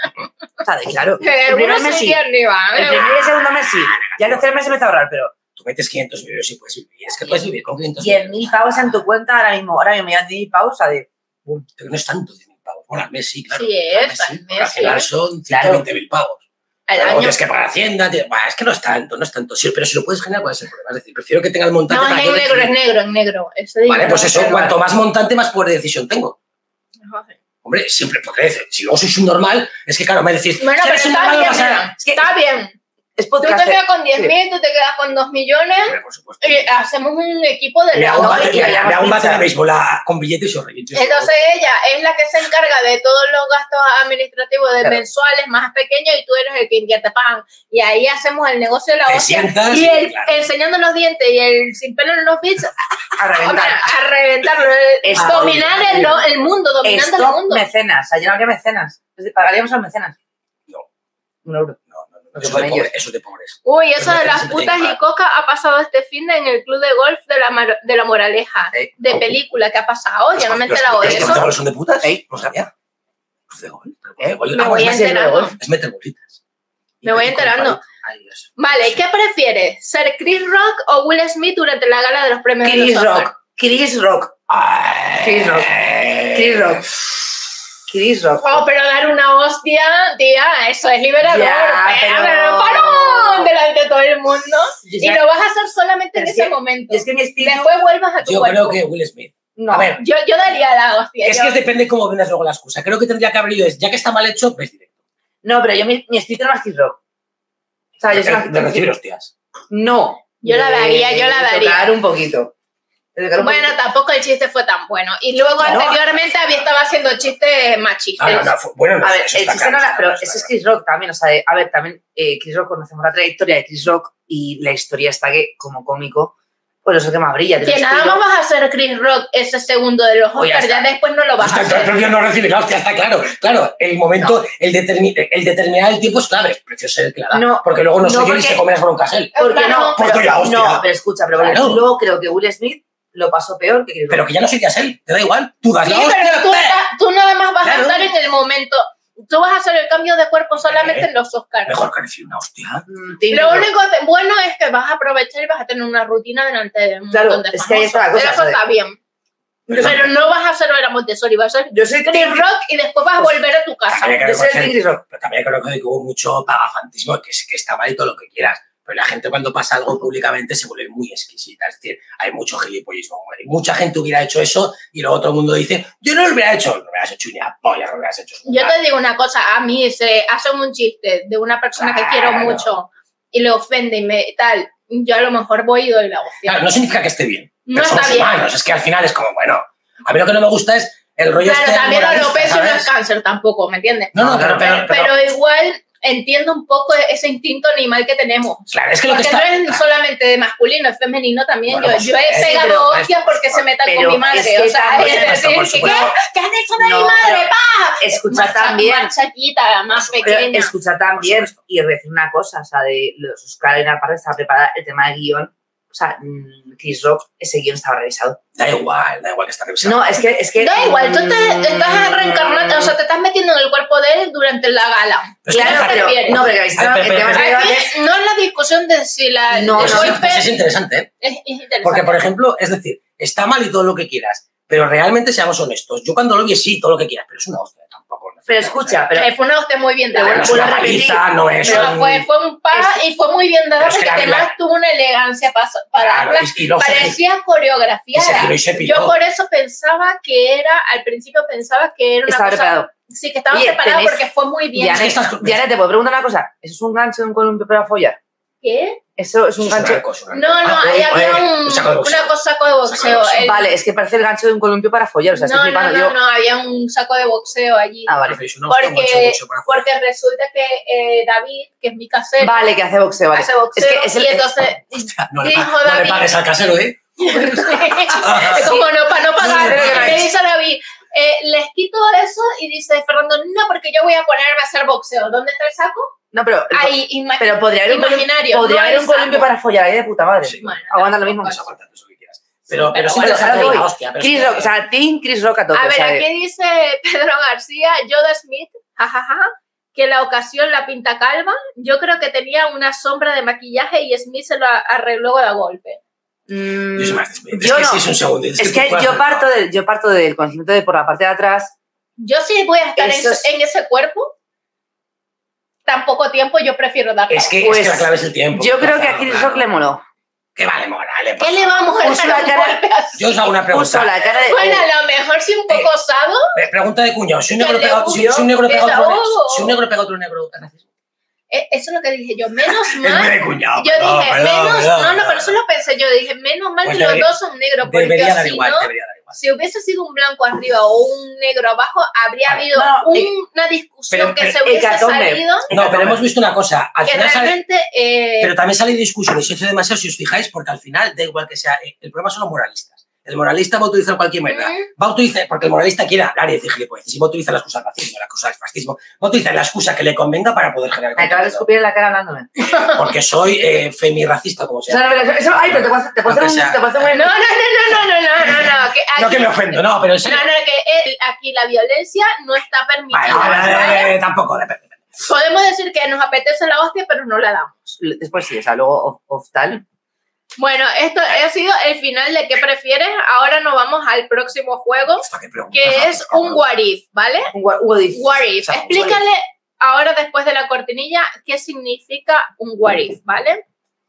O sea, de claro. Que El primer uno mes sí. sigue arriba. El primer y el segundo mes sí. Ya los tres meses me a ahorrar, pero Tú metes quinientos mil euros y puedes vivir. Es que puedes vivir con quinientos diez mil pavos en tu cuenta ahora mismo. Ahora mismo ya diez mil pavos, o sea, de... boom. Pero no es tanto diez mil pavos. Bueno, al mes sí, claro. Sí Al es, mes al porque mes al final sí. son Claro. ciento veinte mil pavos. Al Luego año. tienes que pagar Hacienda. te- Bah, es que no es tanto, no es tanto. Sí, pero si lo puedes generar, ¿cuál es el problema? Es decir, prefiero que tenga el montante No, para es yo en negro, es decidir. negro, en negro. Ese Vale, dinero. pues eso, Pero cuanto vale. más montante, más poder de decisión tengo. Hombre, siempre podré decir, si luego sois un normal, es que claro, me decís, Bueno, si pero eres un está normal, no bien, pasa mira, nada. Es que está bien. es Tú te podcast. quedas con diez mil, tú te quedas con dos millones Hombre, por supuesto. y hacemos un equipo de Me hago un lado. bate, y mira, vayamos me hago un bate pizza. de béisbol a- con billetes y os reviento. Entonces ella es la que se encarga de todos los gastos administrativos de Claro. mensuales más pequeños y tú eres el que invierte pan. Y ahí hacemos el negocio de la Te hostia. sientas Y y, el, claro. enseñando los dientes y el sin pelo en los bits, A reventar. a reventarlo. Esto- dominar el, no- el mundo, dominando el Esto, mundo. mecenas. O sea, yo no habría mecenas. Es decir, pagaríamos a los mecenas. No. Un euro. No, no, no, Lo eso, que es de ponen pobre- eso es de pobres. Uy, eso Pero de las siempre putas tiene que y coca ha pasado este fin de en el club de golf de la, Mar- de la Moraleja. Eh, De ¿cómo? película que ha pasado. Ya no me he Los- enterado de los- los eso. de gol son de putas? Ey. No sabía. Los de gol. Eh, De gol. Me Ah, voy pues es meter- enterando. Es meter bolitas. Me voy Y con enterando. palito. Ay, Dios. Vale, ¿qué prefieres? ¿Ser Chris Rock o Will Smith durante la gala de los premios de Chris los Oscars? Rock. Chris Rock. Ay. Chris Rock. Chris Rock. Chris Rock. Oh, pero dar una hostia, tía, eso es liberador. Ya, pero... pero- ¡Parón! Delante de todo el mundo. Yo Y ya- lo vas a hacer solamente en Es ese que- momento. Y es que mi estilo... Después vuelvas a tu Yo cuerpo. creo que Will Smith. No. A ver, Yo, yo daría la hostia. es yo- que depende cómo vendas luego la excusa. Creo que tendría que haber ido, es, ya que está mal hecho, ves directo. No, pero yo mi, mi estilo no es Chris Rock. O sea, yo soy más... De recibir hostias. No. Yo la De- daría, yo la de daría. tocar un poquito. De tocar un Bueno, poquito. tampoco el chiste fue tan bueno. Y luego No. anteriormente había estaba haciendo chistes machistas. Ah, no, no, fue- bueno, no, A ver, eso el está chiste claro, no la... está Pero claro, ese está es Chris Rock también. O sea, de- a ver, también eh, Chris Rock, conocemos la trayectoria de Chris Rock y la historia está que, como cómico, pues eso es que más brilla. tiene Que nada estilo. más vas a hacer Chris Rock ese segundo de los Pues ya Oscars, ya, está. después no lo vas a Hasta hacer. entonces yo no recibir la hostia, está claro. Claro, el momento, el, determi- el determinar el tiempo es clave. Prefiero ser el que la da. No, porque luego no, no, sé qué y porque- se come las broncas él. ¿Por qué Claro, no? Pues Pero, tú ya, hostia. no, pero escucha, pero Claro. luego creo que Will Smith lo pasó peor que Chris Rock. Pero que ya no serías él, te da igual. Tú das Sí, la hostia, pero tú, ¡peh! ta- tú nada más vas Claro. a estar en el momento. Tú vas a hacer el cambio de cuerpo solamente Eh, en los Oscars. Mejor que recibir una hostia. Mm, Team Lo Chris Rock. único de- bueno es que vas a aprovechar y vas a tener una rutina delante de un Claro, montón de es que ahí está la famosos. cosa, Eso ¿sabes? está bien. Pero- Pero no vas a hacer Vera Montessori, vas a hacer Yo soy Chris Team Rock y después vas a Pues, volver a tu casa. También hay que Yo soy el reconocer- Team Chris Rock. pero también hay que reconocer que hubo mucho pagafantismo, que, es- que está mal y todo lo que quieras. Pero la gente cuando pasa algo públicamente se vuelve muy exquisita. Es decir, hay mucho gilipollismo. Hay mucha gente hubiera hecho eso y luego todo el mundo dice, yo no lo hubiera hecho. No lo hubieras hecho ni a polla, no lo hubieras hecho. Yo te digo una cosa, a mí se hace un chiste de una persona que quiero Claro. mucho y le ofende y me tal, yo a lo mejor voy y doy la hostia. Claro, no significa que esté bien. No Pero está somos bien. humanos. Es que al final es como, bueno, a mí lo que no me gusta es el rollo Claro, este también moralista, alopecia no ¿sabes? es cáncer tampoco, ¿me entiendes? No, no, No, pero, Pero, pero, pero- pero igual entiendo un poco ese instinto animal que tenemos. claro, es que lo que Porque está... no es solamente de masculino, es femenino también. Bueno, yo, pues, yo he sí, pegado pero- hostias porque se metan pero con mi madre. es que o sea, también- es decir, por que, ¿qué? supuesto. ¿Qué has hecho de No, mi madre, pero- pa? Escucha Más cha- también. Más chaquita, más Pero pequeña. escucha también y decir una cosa, o sea, de los Oscar en la parte está preparada el tema de guión. O sea, mm, Chris Rock, ese guión estaba revisado. Da igual, da igual que está revisado. No, es que... Es que Da igual, tú te mm, estás reencarnando, o sea, te estás metiendo en el cuerpo de él durante la gala. Pero es que Claro, fíjate, pero... prefieres? No, pero que el Ay, tema pero- el tema pero- es que- Aquí no es la discusión de si la, No, el Eso, no, sí- golpe eso es interesante, ¿eh? es, es interesante. Porque, por ejemplo, es decir, está mal y todo lo que quieras, pero realmente seamos honestos. Yo cuando lo vi, sí, todo lo que quieras, pero es una hostia, tampoco. Pero escucha, pero... Eh, fue una hostia muy bien Pero dada. no es vuelvo una a repetir, paliza, no es Pero un... fue, fue un pa Es- y fue muy bien dada pero es que porque la- además tuvo una elegancia pas- para Claro, darla. y, y luego se- Parecía y se coreografiada. giró y se piró. Yo por eso pensaba que era, al principio pensaba que era una Estaba cosa... preparado. Sí, que estaba Oye, preparado tenéis- porque fue muy bien. Es que Diana, estas- Diana, te puedo preguntar una cosa. ¿Eso es un gancho de un columpio para follar? ¿Qué? Eso es un Eso es gancho... una cosa, una No, cosa. no, Ah, ahí oye, había oye, un, un saco de boxeo. una cosa saco de Saco de boxeo. boxeo. El- Vale, es que parece el gancho de un columpio para follar. O sea, estoy no, no, flipando. no, yo... no, había un saco de boxeo allí. Ah, vale. Preferís una hostia, un Porque- boxeo, boxeo para afuera. Porque resulta que eh, David, que es mi casero, Vale, que hace boxeo, vale. hace boxeo Es que es el- y entonces Hostia, no, le, dijo pa- no le David- pagues al casero, ¿eh? es como no para no pagar. Sí, Y sí. le dice a David, eh, les quito eso y dice Fernando, no, porque yo voy a ponerme a hacer boxeo. ¿Dónde está el saco? No, pero... Ahí, ima- Pero podría haber un columpio, imaginario. podría no haber el un columpio saco. para follar ahí de puta madre. Sí. Bueno, Aguanta lo mismo. Vamos a aguantar eso que quieras. Pero, pero, Pero sí bueno, interesante ahora la voy. hostia. pero Chris es que- Rock, o sea, Team Chris Rock a tope. A o ver, sea, aquí dice Pedro García, Yoda Smith, jajaja, que la ocasión la pinta calva. Yo creo que tenía una sombra de maquillaje y Smith se lo arregló de golpe. mm, Yo soy más desmedido. yo es que no. sí, es un segundo. Es, Es tú que puedes yo hacer- parto, del, yo parto del conocimiento de por la parte de atrás. Yo sí voy a estar en, Eso es- en ese cuerpo. Tan poco tiempo, yo prefiero darle. Es que, Pues, es que la clave es el tiempo. Yo creo que a Claro, Chris claro. Rock le moló. ¿Qué vale, morale? ¿Qué le vamos a Puso dar la un cara- golpe así? Yo os hago una pregunta. Puso la cara de... Bueno, a lo mejor sí un poco Eh, osado. Eh, Pregunta de cuñado. Si un Que negro le pega, si, gustó, si un negro pega a otro negro, desahogo. si un negro pega a otro negro, ¿qué haces? Eh, eso es lo que dije yo. Menos Es muy mal. de cuñado. Yo perdón, dije, perdón, menos. perdón, no, no, perdón. pero eso lo pensé. Yo dije, menos mal Pues que los debería- dos son negros. Porque Debería dar si igual, no, debería dar igual. si hubiese sido un blanco arriba o un negro abajo, habría habido No, un- eh, una discusión pero- que pero- se hubiese hecatombe. salido. No, pero hemos visto una cosa. Al Que final sale, realmente. eh, pero también sale discusión y se hace demasiado si os fijáis, porque al final da igual que sea. eh, El problema son los moralistas. El moralista va a utilizar cualquier mierda. Mm. Va a utilizar, porque el moralista quiere hablar y decir gilipolleces. Y va a utilizar la excusa del racismo, la excusa del fascismo. Va a utilizar la excusa que le convenga para poder generar Me acabas de contenido. escupir en la cara hablándome. Porque soy eh, femirracista, como O sea. sea, no, pero eso, ay, pero te puedo hacer, te puedo Aunque hacer un... sea- Te puedo hacer un... no, no, no, no, no, no, no, no. Que aquí, No que me ofendo, no, pero en serio. No, no, que el- aquí la violencia no está permitida. Vale, vale, ¿vale? vale, tampoco, depende. Podemos decir que nos apetece la hostia, pero no la damos. Después sí, o sea, luego off, off tal. Bueno, esto ha sido el final de ¿qué prefieres? Ahora nos vamos al próximo juego, Hostia, qué preguntas, que es por un favor. what if, ¿vale? Un what, what if. What if. O sea, Explícale ahora, después de la cortinilla, qué significa un what if, ¿vale?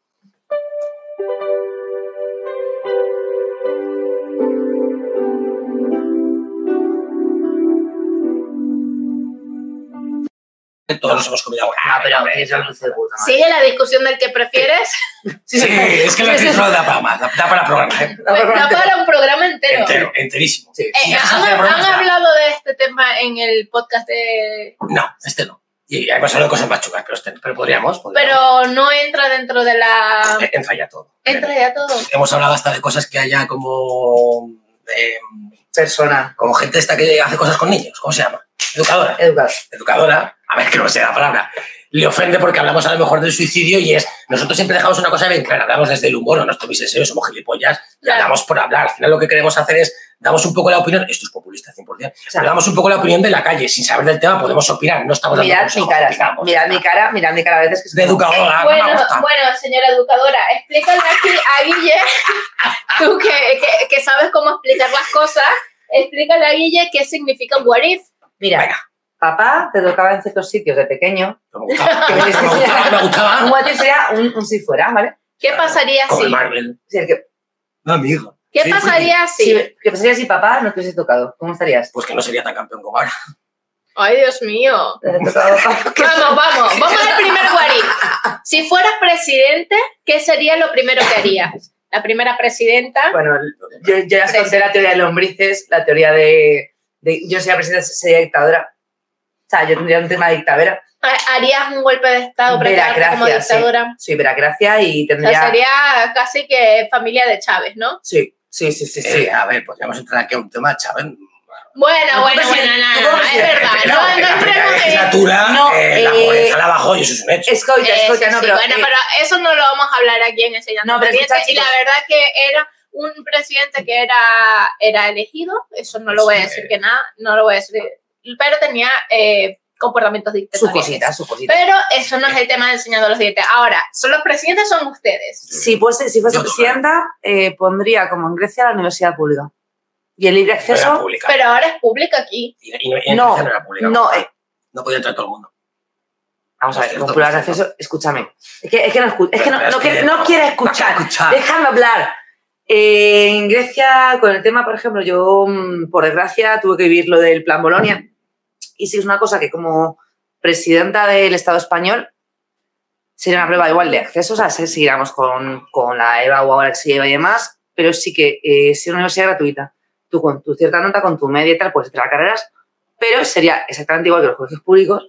Todos nos hemos comido alguna. No, pero hombre, Chris Rock luce de puta madre. Sigue la discusión del que prefieres. Sí, es que la Sí, sí, Chris Rock da para más, da da para programa, ¿eh? Da para un programa entero. Entero, enterísimo. Sí. Eh, Si dejas ¿han, hacer bromas, han ya. hablado de este tema en el podcast de... No, este no. Y hemos hablado de cosas más chungas, pero, este, pero podríamos. podríamos. Pero no entra dentro de la... Eh, Entra ya todo. Entra ya todo. Hemos hablado hasta de cosas que haya como... eh, Persona. como gente esta que hace cosas con niños. ¿Cómo se llama? Educadora. Educado. Educadora. A ver, que no sé la palabra. le ofende porque hablamos a lo mejor del suicidio y es, nosotros siempre dejamos una cosa bien clara, hablamos desde el humor, no nos toméis en serio, somos gilipollas y Claro. hablamos por hablar. Al final lo que queremos hacer es, damos un poco la opinión, esto es populista cien por ciento, O sea, pero damos un poco la opinión de la calle, sin saber del tema podemos opinar, no estamos dando mirad mi consejos, cara, opinamos. mirad mi cara, mirad mi cara a veces que es De como- educadora, no Bueno, me gusta. bueno, señora educadora, explícale aquí a Guille, tú que, que, que sabes cómo explicar las cosas, explícale a Guille qué significa what if. Mira, Venga. papá te tocaba en ciertos sitios de pequeño. Me gustaba, me gustaba, me Un gustaba. what if sería un, un si fuera, ¿vale? ¿Qué pasaría Como el si? Marvel. Sí, el que, No, mi hijo. ¿Qué Sí, pasaría si, si? ¿Qué pasaría si papá no te hubiese tocado? ¿Cómo estarías? Pues que no sería tan campeón como ahora. Ay, Dios mío. ¿Te hubiese tocado papá? Vamos, vamos, vamos al primer what if. Si fueras presidente, ¿qué sería lo primero que harías? La primera presidenta. Bueno, yo, yo ya os conté la teoría de lombrices, la teoría de, de yo sería presidenta, sería dictadora. O sea, yo tendría un tema de dictadura. ¿Harías un golpe de Estado para quedarte como Veracracia, dictadura? sí. Sí, veracracia y O sea, tendría... sería casi que familia de Chávez, ¿no? Sí, sí, sí, sí. sí. Eh, a ver, podríamos entrar aquí a un tema, Chávez. Bueno, No, bueno, tú bueno, presi- no, tú no, no, como es presidente, verdad. pero No, no en la primera entremos en... legislatura, No, eh, la eh, pobreza la bajó y eso es un hecho. Escoita, Eh, escoita, sí, no, sí, pero... bueno, eh, pero eso no lo vamos a hablar aquí en Enseñando No, pero Pendientes, escucha, y la chicos. verdad que era un presidente que era, era elegido, eso no lo voy a Sí. decir que nada, no lo voy a decir, pero tenía eh, comportamientos sus dictatoriales. cositas, sus cositas. Pero eso no es el tema de Enseñando los Dientes. Ahora, son los presidentes son ustedes. Si fuese, si fuese Yo presidenta, eh, pondría como en Grecia la universidad pública. Y el libre No era acceso... pública. Pero ahora es pública aquí. Y, y no, y en No, Grecia no era pública. no, eh, No podía entrar todo el mundo. Vamos a No ver, es con cierto, pruebas de no es cierto. acceso, escúchame. Es que, es que no, escu- es que no, Pero no es quiere, que no no, quiere no escuchar. quiere escuchar. Déjame hablar. Eh, en Grecia, con el tema, por ejemplo, yo, mm, por desgracia, tuve que vivir lo del Plan Bolonia. Y sí es una cosa que como presidenta del Estado español sería una prueba igual de acceso, o sea, si seguiríamos con, con la EVA o ahora que se lleva y demás, pero sí que eh, sería una universidad gratuita. Tú con tu cierta nota, con tu media y tal, puedes entrar a carreras, pero sería exactamente igual que los colegios públicos,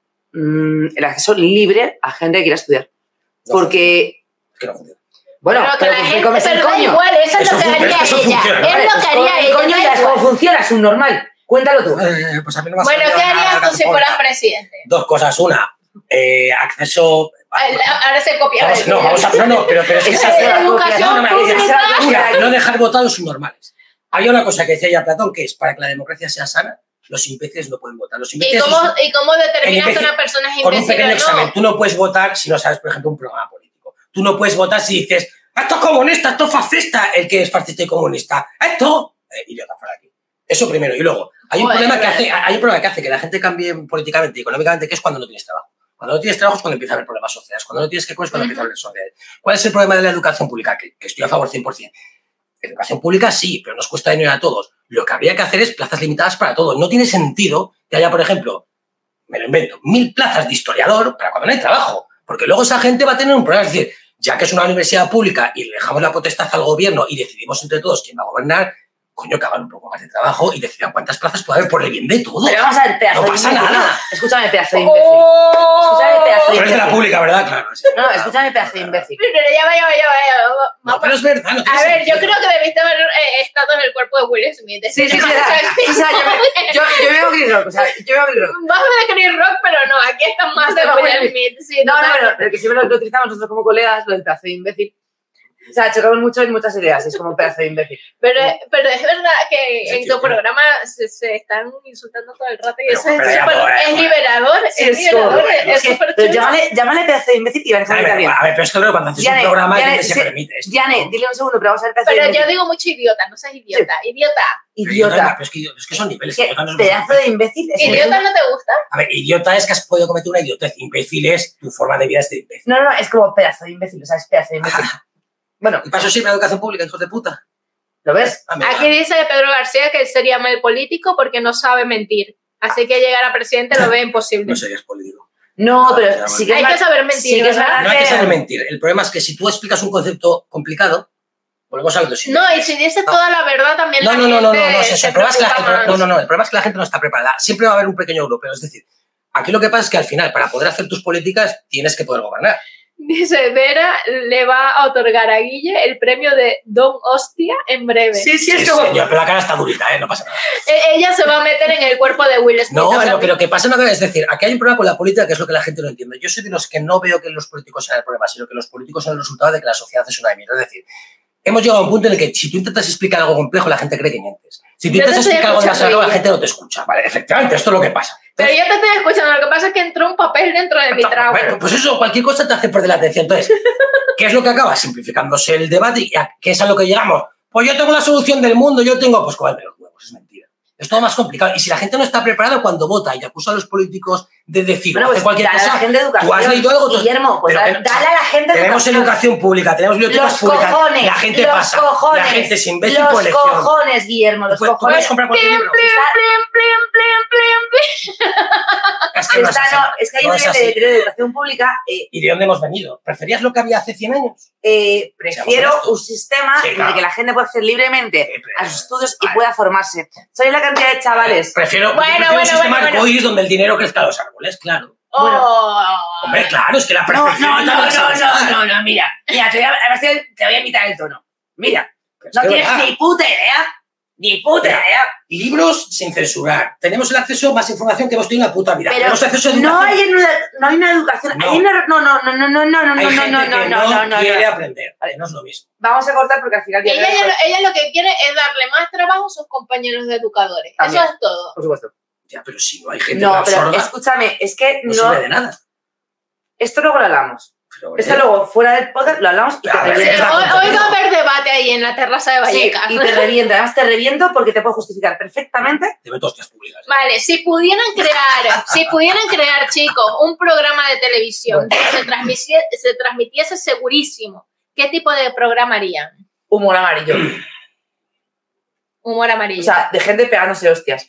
mmm, el acceso libre a gente que quiera estudiar. No Porque, Es que no funciona. bueno, pero que pero la que te gente, comes el pero da coño. igual, eso es Eso lo que fun- haría es que eso ella. funciona. Es Vale, lo pues que con haría el ella. coño da ya es igual. como funciona, es un normal. Cuéntalo tú. Eh, pues a mí no me ha Bueno, salido ¿qué nada harías tú si tampoco. fueras presidente? Dos cosas. Una, eh, acceso... Ahora se copia. Vamos, no, vamos a... No, no, pero, pero es que Esa esa es la educación no, no, no, pública. esa- una, no dejar votados subnormales. Había una cosa que decía ya Platón, que es para que la democracia sea sana, los imbéciles no pueden votar. Los ¿Y imbéciles cómo, ¿Y cómo determinas El que imbécil- una persona es con un imbécil pequeño o examen. no? Tú no puedes votar si no sabes, por ejemplo, un programa político. Tú no puedes votar si dices, esto es comunista, esto es fascista, el que es fascista y comunista. Esto, eh, idiota, fuera de aquí. Eso primero. Y luego, hay un, Joder, problema que joder. hace, hay un problema que hace que la gente cambie políticamente y económicamente, que es cuando no tienes trabajo. Cuando no tienes trabajo es cuando empieza a haber problemas sociales. Cuando no tienes que comer es cuando Ujú. empieza a haber sociales. ¿Cuál es el problema de la educación pública? Que, que estoy a favor cien por ciento. Educación pública sí, pero nos cuesta dinero a todos. Lo que habría que hacer es plazas limitadas para todos. No tiene sentido que haya, por ejemplo, me lo invento, mil plazas de historiador para cuando no hay trabajo. Porque luego esa gente va a tener un problema. Es decir, ya que es una universidad pública y le dejamos la potestad al gobierno y decidimos entre todos quién va a gobernar, coño, que hagan un poco más de trabajo y decidan cuántas plazas puede haber por el bien de todos. Pero vamos a ver, pedazo No de pasa imbécil. nada. No, escúchame, pedazo de imbécil. ¡Oh! Escúchame, pedazo de Pero es de la imbécil. pública, ¿verdad? Claro. sí. No, escúchame, pedazo de imbécil. Pero ya va, ya va, ya va, ya va. No, pero es verdad. No tiene A ver, yo sentido. creo que debiste haber eh, estado en el cuerpo de Will Smith. Es Sí, sí, sí, decir, o sea, sí, o sea, yo, me- yo, yo veo Chris Rock, o sea, yo veo Chris Rock. Vas de Chris Rock, pero no, aquí están más de No, Will Will Smith. Sí, No, no, totalmente. no, el que siempre lo, lo utilizamos nosotros como colegas, lo del pedazo de imbécil. O sea, chocamos mucho en muchas ideas, es como pedazo de imbécil. Pero, pero es verdad que Sí, en tío, tu tío. programa se, se están insultando todo el rato y Pero- eso es pero ya, súper- joder, es joder. liberador, Sí, es es liberador, como- es es que- súper Pero chulo. llámale, llámale pedazo de imbécil y van a A saber ver, bien. a ver, pero es que creo que cuando haces Diane, un programa Diane, es donde se sí, permite esto. Diane, ¿no? dile un segundo, pero vamos a ver pedazo de Pero imbécil. yo digo mucho idiota, no seas idiota, idiota. Pero idiota, Idiota. pero es que, es que son niveles. ¿Qué? Idiota no es- Pedazo de imbécil. Es ¿Idiota no te gusta? A ver, idiota es que has podido cometer una idiotez. Imbécil es tu forma de vida es de imbécil. No, no, no, es como pedazo de imbécil, o sea, es pedazo de imbécil. Bueno, Y para eso sirve la educación pública, hijos de puta. ¿lo ves? Ah, mira. Aquí dice Pedro García que él sería mal político porque no sabe mentir. Así que llegar a presidente lo ve imposible. No serías político. No, Ah, pero ya, sí bueno. que es Hay que verdad- saber mentir, sí que es ¿verdad? verdad No hay que que- saber mentir. El problema es que si tú explicas un concepto complicado, volvemos a lo de los No, y imbéciles. si dices No. toda la verdad también No, la no, no, no, no, gente no, es eso. se El problema es que la preocupa gente, no, más. no, no, el problema es que la gente no está preparada. Siempre va a haber un pequeño europeo. Es decir, aquí lo que pasa es que al final, para poder hacer tus políticas, tienes que poder gobernar. Dice, Vera le va a otorgar a Guille el premio de Don Hostia en breve. Sí, sí, Sí, es como... señor, pero la cara está durita, ¿eh? No pasa nada. E- Ella se va a meter en el cuerpo de Will Smith. No, ahora pero, mismo. pero que pasa una cosa, es decir, aquí hay un problema con la política que es lo que la gente no entiende. Yo soy de los que no veo que los políticos sean el problema, sino que los políticos son el resultado de que la sociedad es una mierda. Es decir, hemos llegado a un punto en el que si tú intentas explicar algo complejo, la gente cree que mientes. Si tú Yo te intentas estoy explicar algo demasiado escuchando, largo, la gente no te escucha. Vale, efectivamente, esto es lo que pasa. Pero yo te estoy escuchando, lo que pasa es que entró un papel dentro de mi trago. Bueno, pues eso, cualquier cosa te hace perder la atención. Entonces, ¿qué es lo que acaba? Simplificándose el debate y a qué es a lo que llegamos. Pues yo tengo la solución del mundo, yo tengo, pues cómeme los huevos, es mentira. Es todo más complicado. Y si la gente no está preparada cuando vota y acusa a los políticos de decir Bueno, o hacer pues cualquier dale a cosa, la gente educación. tú has leído algo. tú- Guillermo, pues pero dale, que- dale a la gente Tenemos educación. educación pública, tenemos bibliotecas Los públicas, cojones, la gente los pasa, cojones, la gente es imbécil los por elección. cojones, Guillermo, los Tú puedes- tú puedes cojones. comprar cualquier libro. Plim, plim, plim, plim, plim. Es que no es Está- así. no, es que hay No un es nivel así. de, de educación pública. eh, ¿Y de dónde hemos venido? ¿Preferías lo que había hace cien años? eh, prefiero Seamos honestos. un sistema Sí, en claro. el que la gente pueda acceder libremente Sí, pero- a sus estudios y Vale. pueda formarse. ¿Sabéis la cantidad de chavales? Prefiero, Bueno, prefiero bueno, un sistema bueno, bueno. arcoíris donde el dinero crezca a los árboles, claro. Oh. Hombre, claro, es que la No, perfección no, y no, tal, no, ¿sabes? no, no, no, mira. Mira, te voy a, además te, te voy a imitar el tono. Mira, Pero es no que tienes verdad. ni puta idea. Ni puta Mira, idea. Libros sin censurar. Tenemos el acceso a más información que hemos tenido en la puta vida. Pero Tenemos acceso a no educación. hay, una, no hay una educación. No. Hay una, no, no, no, no, no, no, no, Hay no, gente no, que no, no, no, no, no, quiere no. aprender. Vale, no es lo mismo. Vamos a cortar porque al final ya Ella, ella, ella lo que quiere es darle más trabajo a sus compañeros de educadores. También. Eso es todo. Por supuesto. Ya, pero si no hay gente No, que pero absorba, escúchame, es que no, no. sirve de nada. Esto luego lo hablamos. Pero, Esto eh, luego, fuera del podcast, lo hablamos y te A ver, reviento. es la Hoy, hoy tontería. va a haber debate ahí en la terraza de Sí, Vallecas. y te reviento. Además, te reviento porque te puedo justificar perfectamente. Te meto hostias públicas. Vale, si pudieran crear, si pudieran crear, chicos, un programa de televisión que se transmitiese, se transmitiese segurísimo, ¿qué tipo de programa harían? Humor amarillo. Humor amarillo. O sea, de gente pegándose hostias.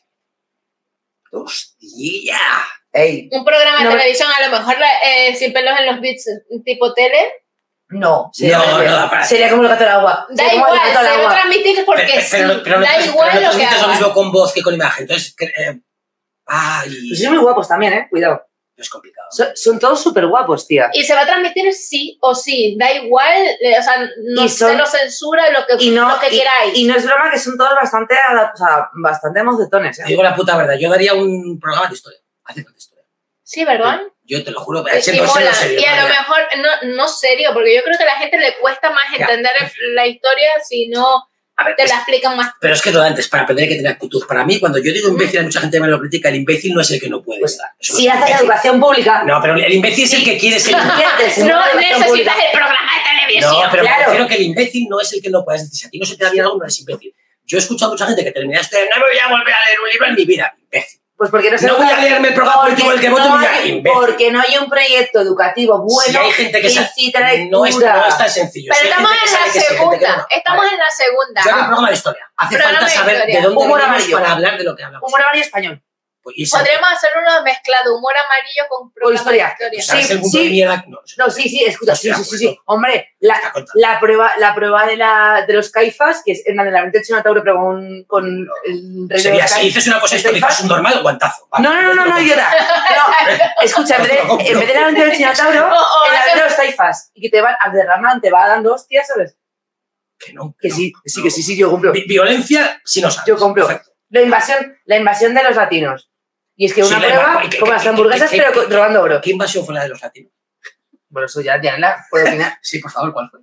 ¡Hostia! Ey, un programa de no, televisión, a lo mejor eh, sin pelos en los bits, tipo tele. no. No, no da para- Sería como el gato del agua. Da Sería como el igual, gato del se va a agua. transmitir porque Pero, sí, pero, pero no, da pero igual no lo que transmites lo hagas. mismo con voz que con imagen. Entonces, que, eh, ay, Pues son muy guapos también, eh. Cuidado. es complicado. Son, son todos súper guapos, tía. Y se va a transmitir sí o sí, da igual, eh, o sea, no Y son- se lo censura lo que, Y no, lo que y, queráis. y no es broma que son todos bastante, adap- o sea, bastante mocetones, Te eh. digo la puta verdad, yo daría un programa de historia. Acerca de historia. Sí, ¿verdad? Yo te lo juro, Y, siendo y mola. serio, Y a lo María. mejor, no, no serio, porque yo creo que a la gente le cuesta más Ya. entender la historia si no A ver, te es- la explican más. pero es que lo de antes, para aprender hay que tener actitud. Para mí, cuando yo digo imbécil, hay mucha gente que me lo critica, el imbécil no es el que no puede Pues, estar. Eso no Si es haces imbécil. educación pública, No, pero el imbécil es el que quiere ser imbécil. inviertes en No una educación necesitas pública. el programa de televisión. No, pero claro. me refiero que el imbécil no es el que no puede. Es decir, si a ti no se te da bien algo, no eres imbécil. Yo he escuchado a mucha gente que termina este, no me voy a volver a leer un libro en mi vida. Imbécil. Pues porque no se No voy a educa- leerme el programa porque político del que voto, no mira, hay- imbécil. Porque no hay un proyecto educativo bueno Si hay gente que que se- incita a la no es, lectura. no es tan sencillo. Pero Si hay estamos gente que en sabe la que sí, hay gente que segunda, no. estamos Vale. en la segunda. Yo hago un programa de historia. Hace Programa falta de saber historia. de dónde Humor venimos amarillo. para hablar de lo que hablamos. Humor amarillo español. Pues, y esa- Podríamos hacer uno mezclado, humor amarillo con programa historia. de historia. ¿Sabes Sí, el punto sí. de mierda? No, No, sí, sí, escucha, sí, Hostia, sí, sí, pues sí. no. Hombre, Está la, contando. la prueba, la prueba de, la, de los caifas, que es en la de la veintiocho Chinotauro, pero con, con el rey de Sería, los si caifas. dices una cosa ¿El histórica, caifas? es un normal guantazo. Vale. No, no, no, no, no, idiota. No, escucha, en vez de, en vez de la veintiocho Chinotauro, O- o en la hacer- de los caifas. Y que te van a derramar, te va dando hostias, ¿sabes? Que no. Que no, sí, que sí, no. que sí, sí, yo compro. Vi- Violencia, si no sabes. Yo compro. Perfecto. La invasión, la invasión de los latinos. Y es que Sí, una la prueba, inva- ¿qué- como qué- las qué- hamburguesas, qué- pero qué- co- robando oro. ¿Qué invasión fue la de los latinos? Bueno, eso ya, ya la puedo opinar. Sí, por favor, ¿cuál fue?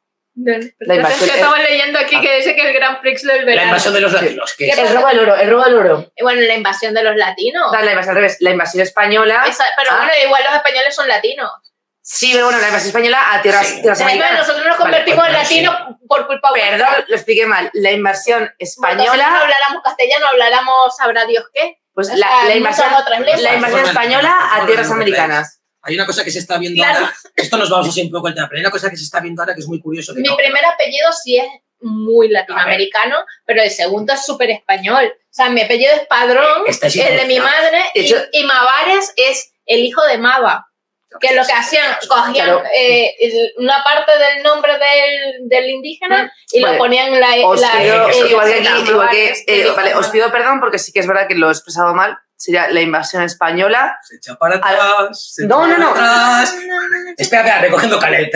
La invasión- Estamos leyendo aquí que dice que el Grand Prix del La verano. invasión de los Sí. latinos. Que ¿Qué es- El robo del oro, el robo del oro. Y bueno, la invasión de los latinos. No, la invasión al revés. La invasión española. Esa- pero Ah. bueno, igual los españoles son latinos. Sí, pero bueno, la invasión española a tierras, Sí. tierras O sea, americanas. nosotros nos Vale, convertimos pues, en latinos por culpa vuestra. Perdón, lo expliqué mal. La invasión Nosotros no española, habláramos castellano, habláramos sabrá Dios qué. pues O la, sea, la invasión, muchas otras lenguas. la invasión Formas- española a formas tierras de americanas. Hay una cosa que se está viendo Claro. ahora. Esto nos vamos a seguir un poco el tema, pero hay una cosa que se está viendo ahora que es muy curioso. que Mi no- primer apellido sí es muy latinoamericano, pero el segundo es súper español. O sea, mi apellido es Padrón, Estáis el de mi influenciados. madre, De y, hecho- y Mavares es el hijo de Mava. Que lo que hacían, cogían Claro. eh, el- una parte del nombre del, del indígena y Vale. lo ponían en la... Os la pido, eh, igual que aquí, los igual que, lugares eh, que vale, os pido perdón porque sí que es verdad que lo he expresado mal. Sería la invasión española. Se echa para atrás. Se No, echa no, para no. atrás. Espera, espera, recogiendo calé.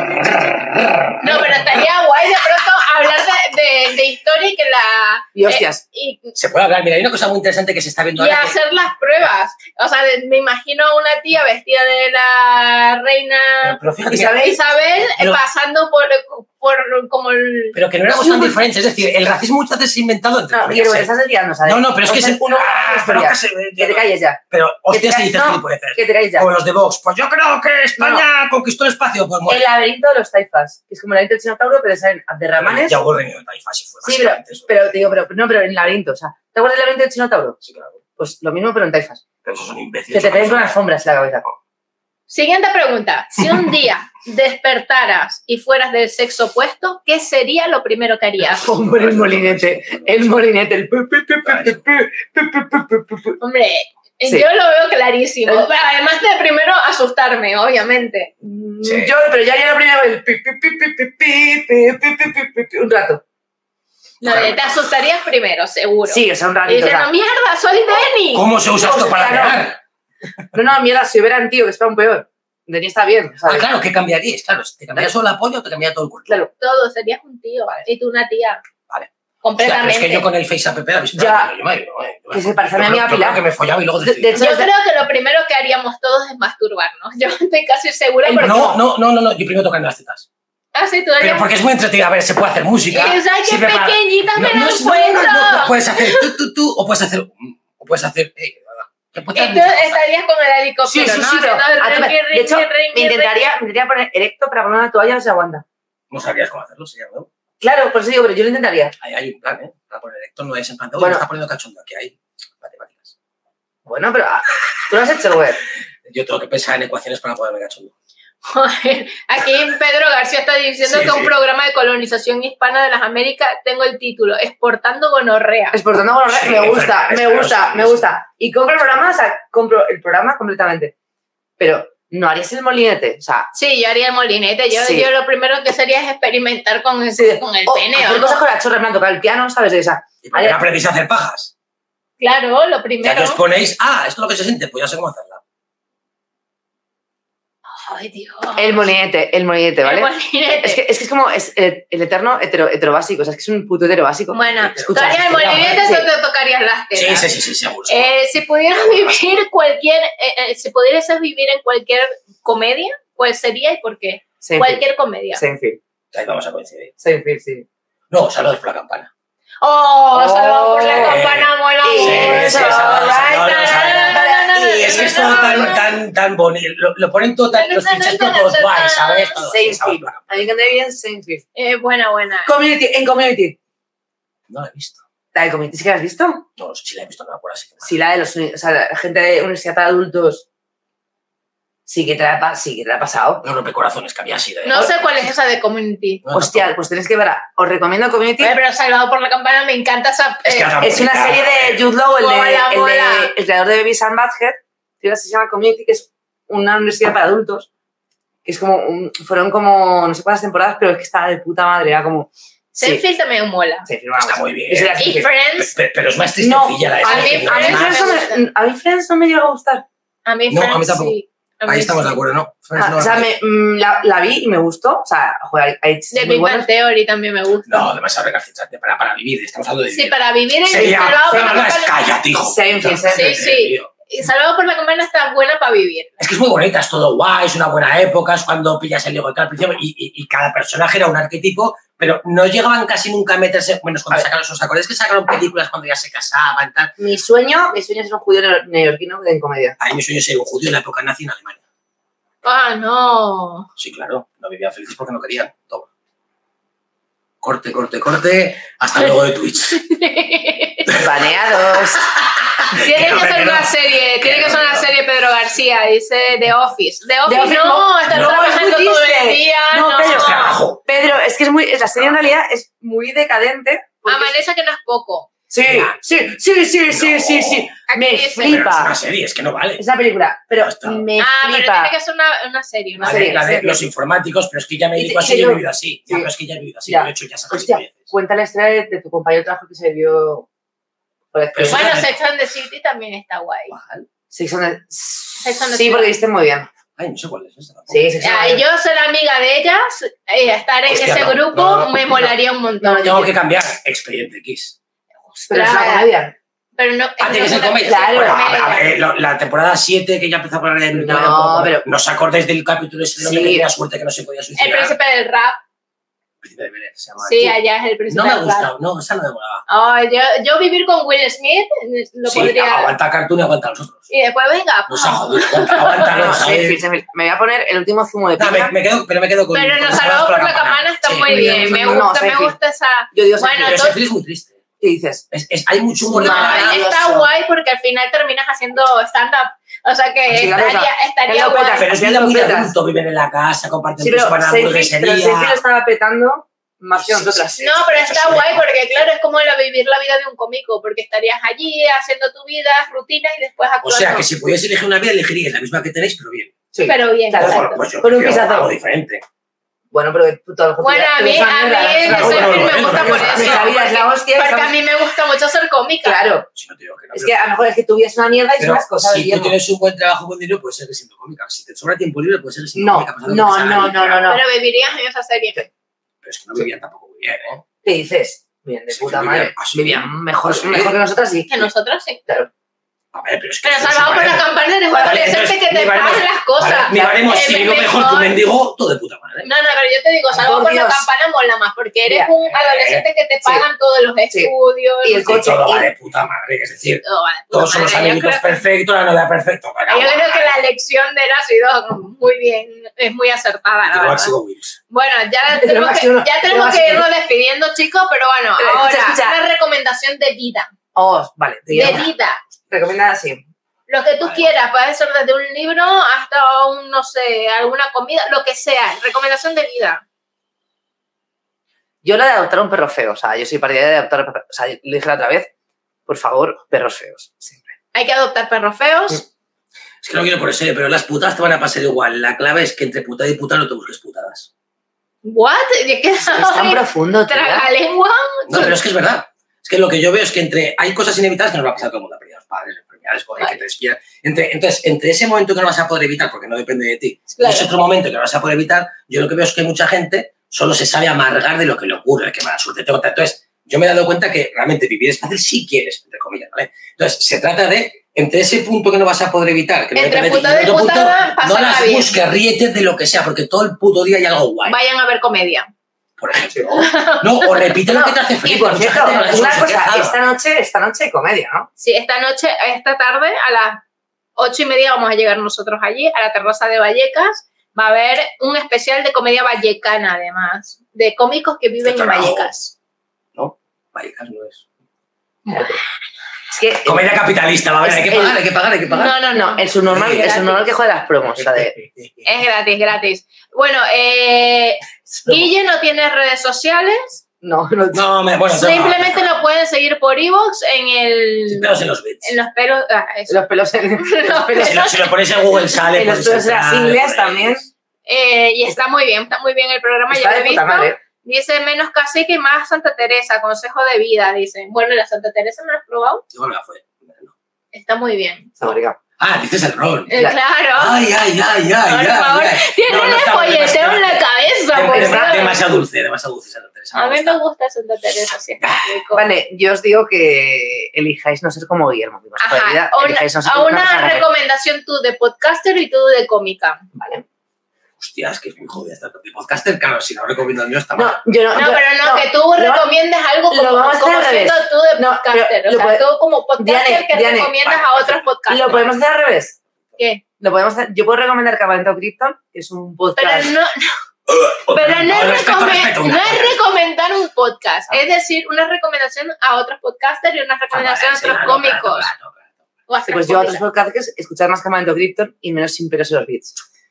No, pero estaría guay de pronto hablar de, de, de historia y que la... Y hostias. eh, y, Se puede hablar. Mira, hay una cosa muy interesante que se está viendo y ahora. que- hacer las pruebas. O sea, de- me imagino a una tía vestida de la reina Pero fíjate, Isabel. mira, Isabel eh, Pero- pasando por, por como el... pero que no éramos tan diferentes. Es decir, el racismo muchas veces se ha inventado entre No, comillas, Guillermo, te ¿eh? estás desviando, ¿sabes? No, no, pero es que Vamos a se... hacer uno Ah, una pero historia. que se- Que te calles ya. Pero, hostia, te si ca- dices no, gilipolleces. Que te calles ya. Como los de Vox. Pues yo creo que España conquistó el espacio. Pues El bueno. laberinto de los taifas, que es como el laberinto del Chinotauro, pero salen abderramanes. Ya hubo el reino de Taifas y fue Sí, pero, básicamente eso. pero, te digo, pero, no, pero en laberinto, o sea, ¿te acuerdas del laberinto del Chinotauro? Sí, claro. Pues lo mismo, pero en taifas. Pero esos son Que imbéciles. te caen con alfombras en la cabeza. Siguiente pregunta. Si un día despertaras y fueras del sexo opuesto, ¿qué sería lo primero que harías? Hombre, el molinete, el molinete, el pu, pu, pu, pu, pu, pu, pu, pu, pu, pu, pu. Hombre, Sí. yo lo veo clarísimo. Eh. Pero además de primero asustarme, obviamente. Sí. Yo, pero ya haría lo primero el pi, pi, pi, pi, pi, pi, pi, pi, pi, pi, pi, pi, un rato. No, te asustarías primero, seguro. Sí, o sea, un Y ratito. o diciendo, sea, mierda, soy Denny. ¿Cómo se usa esto para Hostia, no. pegar? no, no, mierda, si hubieran tío, que está un peor. Denis está bien, Ah, ¿sabes? claro, ¿qué cambiaríais? Claro, ¿te cambiaría solo la polla o te cambiaría todo el cuerpo? Claro. Todo, serías un tío. Vale. Y tú una tía. Vale. Hostia, pero Completamente. es que yo con el Face App, ¿habéis Ya. Yo me- yo me- Que se parece a mi yo amiga creo- yo Pilar. creo que me follaba y luego De- decidía. de hecho, Yo creo que lo primero que haríamos todos es masturbarnos. Yo estoy casi segura. El- Porque... No, no, no, no, no, yo primero tocarme las tetas. Ah, sí, tú Pero harías... porque es muy entretenido. A ver, se puede hacer música. Y es, ay, qué siempre para- pequeñitas No, me no la es- no, no, no, encuentro. no, puedes hacer tú, tú, tú, o puedes hacer. O puedes hacer. Eh, ¿qué puedes Y hacer? tú estarías con el helicóptero, Sí, sí, ¿no? sí, pero Haciendo a tope. rinqui, de hecho, rinqui, rinqui, me intentaría, me intentaría poner erecto para poner una toalla y no se aguanta. No sabrías cómo hacerlo, sería nuevo. Claro, por eso digo, pero yo lo intentaría. Ahí hay un plan, ¿eh? Para poner erecto no es en plan de, oye, Bueno. me está poniendo cachondo. Aquí hay matemáticas. Bueno, pero ah, tú lo has hecho, güey. Yo tengo que pensar en ecuaciones para ponerme cachondo. Joder, aquí Pedro García está diciendo Sí, que sí. un programa de colonización hispana de las Américas, tengo el título, Exportando Gonorrea. Exportando con Sí, me gusta, claro, me claro, gusta, sí, me sí. gusta. Y compro el programa, o sea, compro el programa completamente. Pero no harías el molinete, o sea, Sí, yo haría el molinete. Yo, Sí. yo lo primero que sería es experimentar con el, sí, con el o pene. hacer ¿no? cosas con la chorra, en plan, tocar el piano, ¿sabes? O sea, ¿Y por qué Vale. no aprendéis a hacer pajas? Claro, lo Ya primero. que os ponéis, ah, esto es lo que se siente, pues ya sé cómo hacerla. Ay, Dios. el molinete, el molinete, ¿vale? El molinete. Es que, es que es como es el, el eterno hetero, heterobásico, o sea, es que es un puto heterobásico. Bueno, Escucha, tú harías el escucha, molinete, sí. tú te tocarías las Sí, tetas. sí, sí, sí, seguro. Eh, si pudieras vivir cualquier, eh, eh, si pudieras vivir en cualquier comedia, ¿cuál sería y por qué? Seinfeld, Cualquier comedia. Seinfeld, Ahí vamos a coincidir. Seinfeld, sí. No, saludos por la campana. Oh, Oh, salvado por la eh, campana, mola sí, mucho. sí, salvado, Ay, salvado, na, salvado. na, na, na, na, Y es que es na, todo na, tan, na. tan, tan bonito. Lo, lo ponen todo tan, los clichés pero todos guays, ¿sabes? Todos, sí, salvados Seinfeld. por la campana. A mí que me bien Seinfeld. Eh, buena, buena. Community, en Community. No la he visto. La de Community, ¿sí que la has visto? No, no sé si la he visto, no me acuerdo así que Sí, la de los, uni- o sea, la gente de universidad para adultos. Sí que te la, ha pa- sí que te la ha pasado. No rompe corazones, que había sido. ¿eh? No sé cuál es esa de Community. No, Hostia, tampoco. pues tenéis que ver. Os recomiendo Community. Oye, pero Salvado por la campana me encanta esa. Es que eh, ahora- Es una bonita, serie de eh. Jude Law, el, de, Mola, el, de- mola. el creador de Beavis and Butthead. Que se llama Community, que es una universidad para adultos. Que es como. un- fueron como. No sé cuántas temporadas, pero es que estaba de puta madre. Era como. Sí, Seinfeld también mola. sí, firma Está mucho. muy bien. Yo soy la Y Seinfeld. Friends. Pero, pero es más No, tristecilla la de a mí- Seinfeld, a mí es A mí, más- Friends no me, a mí Friends no me llegó a gustar. A mí No, a mí Friends tampoco. sí. A mí Ahí estamos sí. de acuerdo, ¿no? Friends Ah, no o sea, la- me, mm, la, la vi y me gustó. O sea, joder, hay De chistes muy Big Bang buenos. Theory también me gusta. No, demasiado recalcitrante para, para vivir. Estamos hablando de Sí, vivir. para vivir en Sería, Salvado por no, la no, es campana. cállate, hijo. Seinfeld, puta. Seinfeld. Sí, sí. Y Salvado por la campana está buena para vivir. Es que es muy bonita, es todo guay, es una buena época, es cuando pillas el Lego al principio y, y, y cada personaje era un arquetipo, pero no llegaban casi nunca a meterse, bueno, es cuando A ver. sacaron, ¿os acordáis que sacaron películas cuando ya se casaban, tal? Mi sueño, mi sueño es ser un judío neo- neoyorquino en comedia. A mí mi sueño es ser un judío en la época nazi en Alemania. Ah, no. Sí, claro, no vivían felices porque no querían, toma. Corte, corte, corte, hasta luego de Twitch. Baneados. Tiene que no, ser que una no. serie, tiene que Que ser no, una no. serie Pedro García, dice The Office. The Office, Office no, no, está no, es trabajando muy todo el triste. día. No, No, Pedro, trabajo. Pedro, es que es muy. La serie en realidad es muy decadente. porque Amanece que no es poco. Sí, Mira. sí, sí, sí, sí, No. sí, sí. Me Aquí dice- Pero es flipa. una serie, es que no vale. Esa película, pero Ya está. me Ah, pero flipa. tiene que ser una, una serie, una La de, serie. la de serie. los informáticos, pero es que ya me Y dedico te- así y y he yo- vivido así. Ya, sí. pero es que ya he vivido así. Ya. Yo he hecho ya esas Hostia, veces. cuenta la historia de, de tu compañero de trabajo que se vio por Pero eso Bueno, también- Sex and the City también está guay. ¿Cuál? Sex and the- Sex and the Sí, City. porque viste muy bien. Ay, no sé cuál es esa. Sí, Sex and Ah, the- yo ser amiga de ellas, eh, estar en Hostia, ese no, grupo, no, no, me no. molaría un montón. No, no, Tengo que cambiar Expediente X. Pero es una Ostras. comedia. Pero no, Ah, tiene que ser una- comedia. Claro. Bueno, a ver, a ver, lo- la temporada siete que ya empezó a poner en No, Twitter, pero- ¿no os acordáis del capítulo ese de Sí. donde tenía suerte que no se podía El suicidar? príncipe del rap. Príncipe de Bel-Air se llama. Sí, allá es el príncipe No me ha del rap. gustado, no, esa no me molaba. Oh, yo, yo vivir con Will Smith lo Sí, podría. aguanta Cartoon y aguanta a nosotros. Y después venga. Nos ha jodido, aguanta, aguanta, No, no, sí, sí, sí, me voy a poner el último zumo de No, piña. me, me quedo, pero me quedo con. Pero con nos las salvamos palabras por la campana, está Sí. muy bien. Me No, gusta, me Seinfeld. gusta esa. Yo digo, Bueno, Seinfeld. Pero todo- Seinfeld es muy triste. ¿Qué dices? Es, es- hay mucho humor de No, Maravilloso. está guay porque al final terminas haciendo stand-up. O sea que Sí, claro, estaría, o sea, estaría es lo guay. peta, Pero es vida muy Petas. adulto, viven en la casa, comparten Sí, piso, pero van a la Seinfeld pero Seinfeld hamburguesería. estaba petando más que Sí, sí, nosotras. sí. No, pero Eso está sí. guay porque, claro, es como la, vivir la vida de un cómico, porque estarías allí haciendo tu vida, rutina y después O actuando. sea, que si pudiese elegir una vida, elegiríais la misma que tenéis, pero bien. Sí. Pero bien, Claro, exacto. Bueno, pues yo Con un prefiero pisazo. algo diferente. Bueno, pero tú todo lo que Bueno, a mí, a mí la ese bueno, film me bueno, gusta bueno, por bueno, eso. la vida es la porque- hostia, Porque a estamos- mí me gusta mucho ser cómica. Claro. Si no te digo que no, Es pero- que a lo mejor es que tu vida es una mierda y son Pero las cosas si del tú yermo. tienes un buen trabajo, buen dinero, puedes seguir siendo cómica. Si te sobra tiempo libre, puedes seguir siendo No, cómica. pasando no, lo que sea, no, no, no, no. Pero vivirías en esa serie. Pero es que no vivían tampoco muy bien, ¿eh? ¿Qué dices? Bien, de Sí, puta vivían madre. así. Vivían mejor, Sí. mejor que nosotras, sí. Que nosotros sí. A ver, pero es que... Pero eso no se salvado por la parece. campana eres un Vale, adolescente entonces, que te mi baremo- pagan las cosas. Vale, mi baremo, Eh, si me- vivo mejor que un mejor- mendigo, todo de puta madre. No, no, pero yo te digo, salvado Por por la Dios. campana mola más, porque eres Mira, un adolescente que te sí. pagan todos los Sí. estudios. Y el no sé coche, qué. Todo y- va de puta madre, es decir, Todo va de puta todos son los madre. Yo amiguitos creo- perfectos, la novia perfecta. Yo creo que la elección de él ha sido muy bien, es muy acertada, la verdad. Máximo Wills. Bueno, ya Pero tenemos, que, máximo- ya pero tenemos que máximo- irnos despidiendo, chicos, pero bueno, Pero ahora, escucha, escucha. una recomendación de vida. Oh, vale. Te De llamo. vida. Recomendada así. Lo que tú Vale. quieras, puede ser desde un libro hasta un, no sé, alguna comida, lo que sea. Recomendación de vida. Yo la de adoptar a un perro feo. O sea, yo soy partidaria de adoptar a perro. O sea, lo dije la otra vez. Por favor, perros feos. Siempre. Hay que adoptar perros feos. Es que no quiero por serio, pero las putadas te van a pasar igual. La clave es que entre putada y putada no te busques putadas. ¿What? ¿Y qué Es tan profundo, tía. tragalengua? No, pero es que es verdad. Es que lo que yo veo es que entre hay cosas inevitables que nos va a pasar a todo el mundo. Los padres, enfermedades, joder, que te despiertan. Entre, entonces, entre ese momento que no vas a poder evitar, porque no depende de ti, Claro. y ese otro momento que no vas a poder evitar, yo lo que veo es que mucha gente solo se sabe amargar de lo que le ocurre, de qué mala suerte tengo. Entonces, yo me he dado cuenta que realmente vivir es fácil si quieres, entre comillas, ¿vale? Entonces, se trata de, entre ese punto que no vas a poder evitar, que no Entre depende de ti, putada y otro punto, putada, no pásala las bien. busques, ríete de lo que sea, porque todo el puto día hay algo guay, Vayan a ver comedia. por ejemplo. No, o repite lo que te hace feliz. Y por mucha cierto, gente no le una suele cosa, hacer esta noche, esta noche hay comedia, ¿no? Sí, esta noche, esta tarde, a las ocho y media vamos a llegar nosotros allí, a la terraza de Vallecas. Va a haber un especial de comedia vallecana, además, de cómicos que viven en Trabajo. Vallecas. No, Vallecas no es. Es que Comedia capitalista, va a ver, Es hay que el- pagar, hay que pagar, hay que pagar. No, no, no. no, el subnormal, Es el gratis. subnormal que juega las promos, o sea, de... Es gratis, gratis. Bueno, eh, Guille no tiene redes sociales. No, no, No, me, bueno, no, Simplemente lo pueden seguir por iVoox en el... Sin pelos en los bits. En los pelos... ah, eso. los pelos en los pelos Si lo, si lo ponéis en Google sale. en los podéis pelos de las entrar, ingles podéis- también. Eh, y está muy bien, está muy bien el programa. Está Yo lo he de puta visto. madre. Dice menos cacique y más Santa Teresa, consejo de vida, dice. Bueno, la Santa Teresa me lo has probado. Igual me la fue. Está muy bien. Está marica. Ah, dices el rol. Eh, Claro. claro. Ay, ay, ay, ay, Por ay. favor, ay. Tiene No, no un está- folleteo en la demasiado- cabeza. dem- por dem- Dios. Demasiado dulce, demasiado dulce Santa Teresa. A mí gusta. me gusta Santa Teresa, sí. está rico. Vale, yo os digo que elijáis no ser como Guillermo. mi consejo de vida, Ajá, a una, elijáis no ser a como una persona que- recomendación tú de podcaster y tú de cómica. Vale. Hostia, es que es muy jodida esta de podcaster. Claro, si no recomiendo el mío está No, mal. yo no. No, yo- pero no, que tú lo- recomiendes algo lo como, vamos a hacer como al siendo revés. tú de No, podcaster. pero O lo sea, puede- tú como podcaster Diane, que Diane, recomiendas vale, a otros perfecto. podcasters. Lo podemos hacer al revés. ¿Qué? Lo podemos hacer. Yo puedo recomendar Campamento Krypton, que es un podcast. Pero no, Oh, pero no, es, respeto, recome- respeto, no una es cosa. recomendar un podcast, Ah. es decir, una recomendación a otros podcasters y una recomendación a Sí, otros claro, cómicos. claro, claro, claro. O a Sí, otras pues yo a otros cómicas. podcasts escuchar más Campamento Krypton y menos Sin Pelos en los Beats.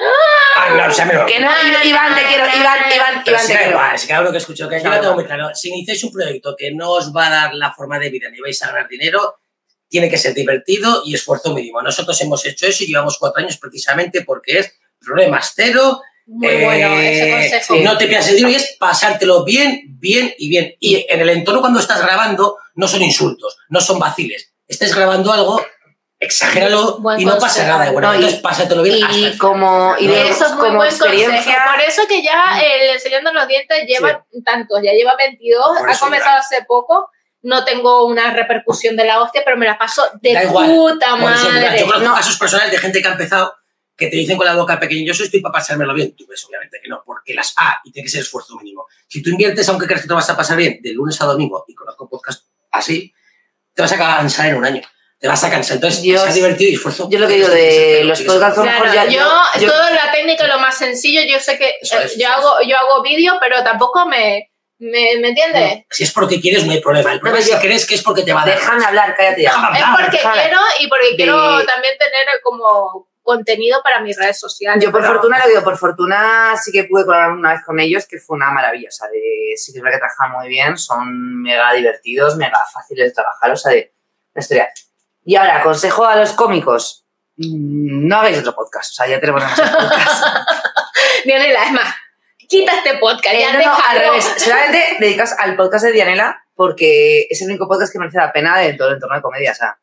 Ah, no, o sea, me lo- Que no, Iván, te quiero, Iván, Iván, Pero Iván, sí te da quiero. igual, es que algo que escucho, que yo Da lo tengo igual. muy claro. Si iniciáis un proyecto que no os va a dar la forma de vida ni vais a ganar dinero, tiene que ser divertido y esfuerzo mínimo. Nosotros hemos hecho eso y llevamos cuatro años precisamente porque es problemas cero. Muy bueno ese eh, consejo. sí. No te piensas en dinero y es pasártelo bien, bien y bien. Y en el entorno cuando estás grabando no son insultos, no son vaciles. Estés grabando algo, exagéralo Buen y no pasa consejo. nada. Y bueno, No, y- entonces pásatelo bien hasta el Y final. como, y No, de- no, Eso es muy como buen consejo. experiencia... Por eso que ya el Enseñando los Dientes lleva tantos, ya lleva veintidós, Por ha eso, comenzado hace poco. No tengo una repercusión de la hostia, pero me la paso de Da igual. puta Por eso, mira, madre. yo conozco No. casos personales de gente que ha empezado que te dicen con la boca pequeña, yo soy estoy para pasármelo bien. Tú ves, obviamente que no, porque las A y tiene que ser esfuerzo mínimo. Si tú inviertes, aunque creas que te vas a pasar bien, de lunes a domingo, y conozco podcast así, te vas a cansar en un año. Te vas a cansar. Entonces, Yo- sea divertido y esfuerzo. yo lo que digo Tienes que ser de cero, los tienes que ser podcasts, cero. mejor Claro, ya- yo, yo- yo- todo la técnica lo más sencillo, yo sé que Eso eh, es, yo, eso hago, yo hago vídeo, pero tampoco me, me, ¿me entiendes? Si es porque quieres, no hay problema. El problema es si yo- crees que es porque te va a dar. Déjame hablar, cállate ya. Déjame Es hablar, porque déjame. quiero y porque De- quiero también tener como contenido para mis redes sociales. Yo por pero- fortuna lo digo, por fortuna sí que pude colaborar una vez con ellos, que fue una maravilla. O sea, de, sí que es verdad que trabajan muy bien, son mega divertidos, mega fáciles de trabajar, o sea, de una historia. Y ahora, consejo a los cómicos, mm, no hagáis otro podcast, o sea, ya tenemos demasiados podcasts. Dianela, es más, quita este podcast, Eh, ya no, no, al déjalo. revés, solamente dedicas al podcast de Dianela porque es el único podcast que merece la pena de todo el entorno de comedia, o sea,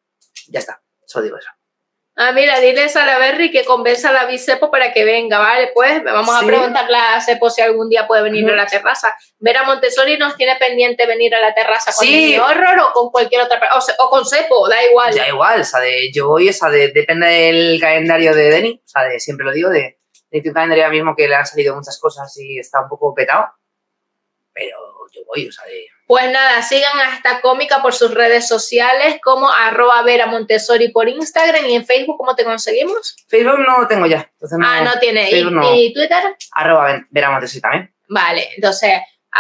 ya está, solo digo eso. Ah, mira, diles a la Berry que convenza a la Bicepo para que venga, ¿vale? Pues vamos Sí. a preguntarle a Cepo si algún día puede venir Ujú. a la terraza. Vera Montessori nos tiene pendiente venir a la terraza con Sí. Mini Horror o con cualquier otra persona, o, se- o con Cepo, da igual. Da igual, o sea, de, yo voy, o sea, de, depende del calendario de Denny, o sea, de, siempre lo digo, de, de un calendario ahora mismo que le han salido muchas cosas y está un poco petado, pero yo voy, o sea, de... Pues nada, sigan a esta cómica por sus redes sociales como arroba Vera Montessori por Instagram y en Facebook, ¿cómo te conseguimos? Facebook no tengo ya, entonces no... Ah, no tiene. ¿Y, Facebook no. y Twitter? Arroba Ven- Vera Montessori también. Vale, entonces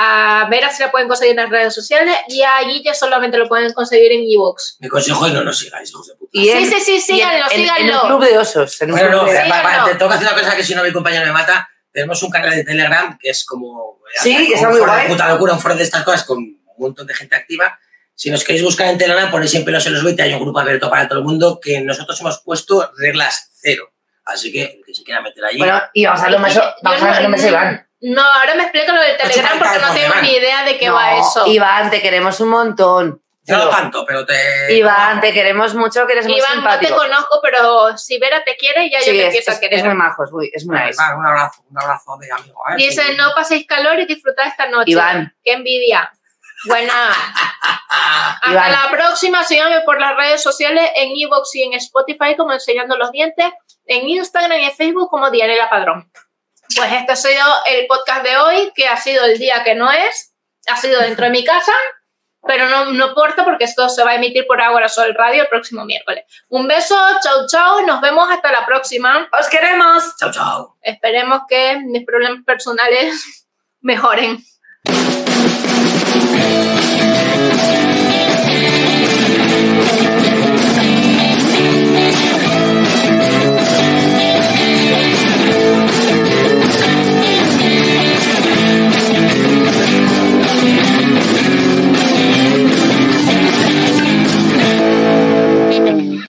a Vera se la pueden conseguir en las redes sociales y a Guille solamente lo pueden conseguir en iVoox. Mi consejo es no nos sigáis, hijos de puta. Y en- Sí, sí, sí, y en- síganlo, en, síganlo. En el Club de Osos. En un Bueno, no, club de- Sí, va- va, no. te tengo que decir una cosa que si no mi compañero me mata. Tenemos un canal de Telegram que es como... Sí, que está un muy foro de guay. puta locura, un foro de estas cosas con un montón de gente activa. Si nos queréis buscar en Telegram, ponéis siempre los en los veinte, hay un grupo abierto para todo el mundo que nosotros hemos puesto reglas cero. Así que el que se quiera meter allí... Bueno, y vamos a ver lo más... Yo Vamos a no- ver lo más Iván. No, ahora me explico lo del Telegram falta porque no de tengo Iván. ni idea de qué No, va eso. Iván, te queremos un montón. Yo no Digo, tanto, pero te... Iván, te queremos mucho, que eres muy Iván, no te simpático. conozco, pero si Vera te quiere, ya yo Sí, te es, empiezo es, a querer. es muy majo, es muy, es muy nice. Iván, un abrazo, un abrazo de amigo. ¿eh? Dice, Sí. no paséis calor y disfrutad esta noche. Iván. Qué envidia. Buena. Hasta Iván. la próxima. Síganme por las redes sociales en iVoox y en Spotify como Enseñando los Dientes, en Instagram y en Facebook como Dianela Padrón. Pues este ha sido el podcast de hoy, que ha sido el día que no es, ha sido dentro de mi casa, pero no, no importa porque esto se va a emitir por Ágora Sol Radio el próximo miércoles. Un beso, chau chau, nos vemos hasta la próxima. ¡Os queremos! Chao, chao. Esperemos que mis problemas personales mejoren.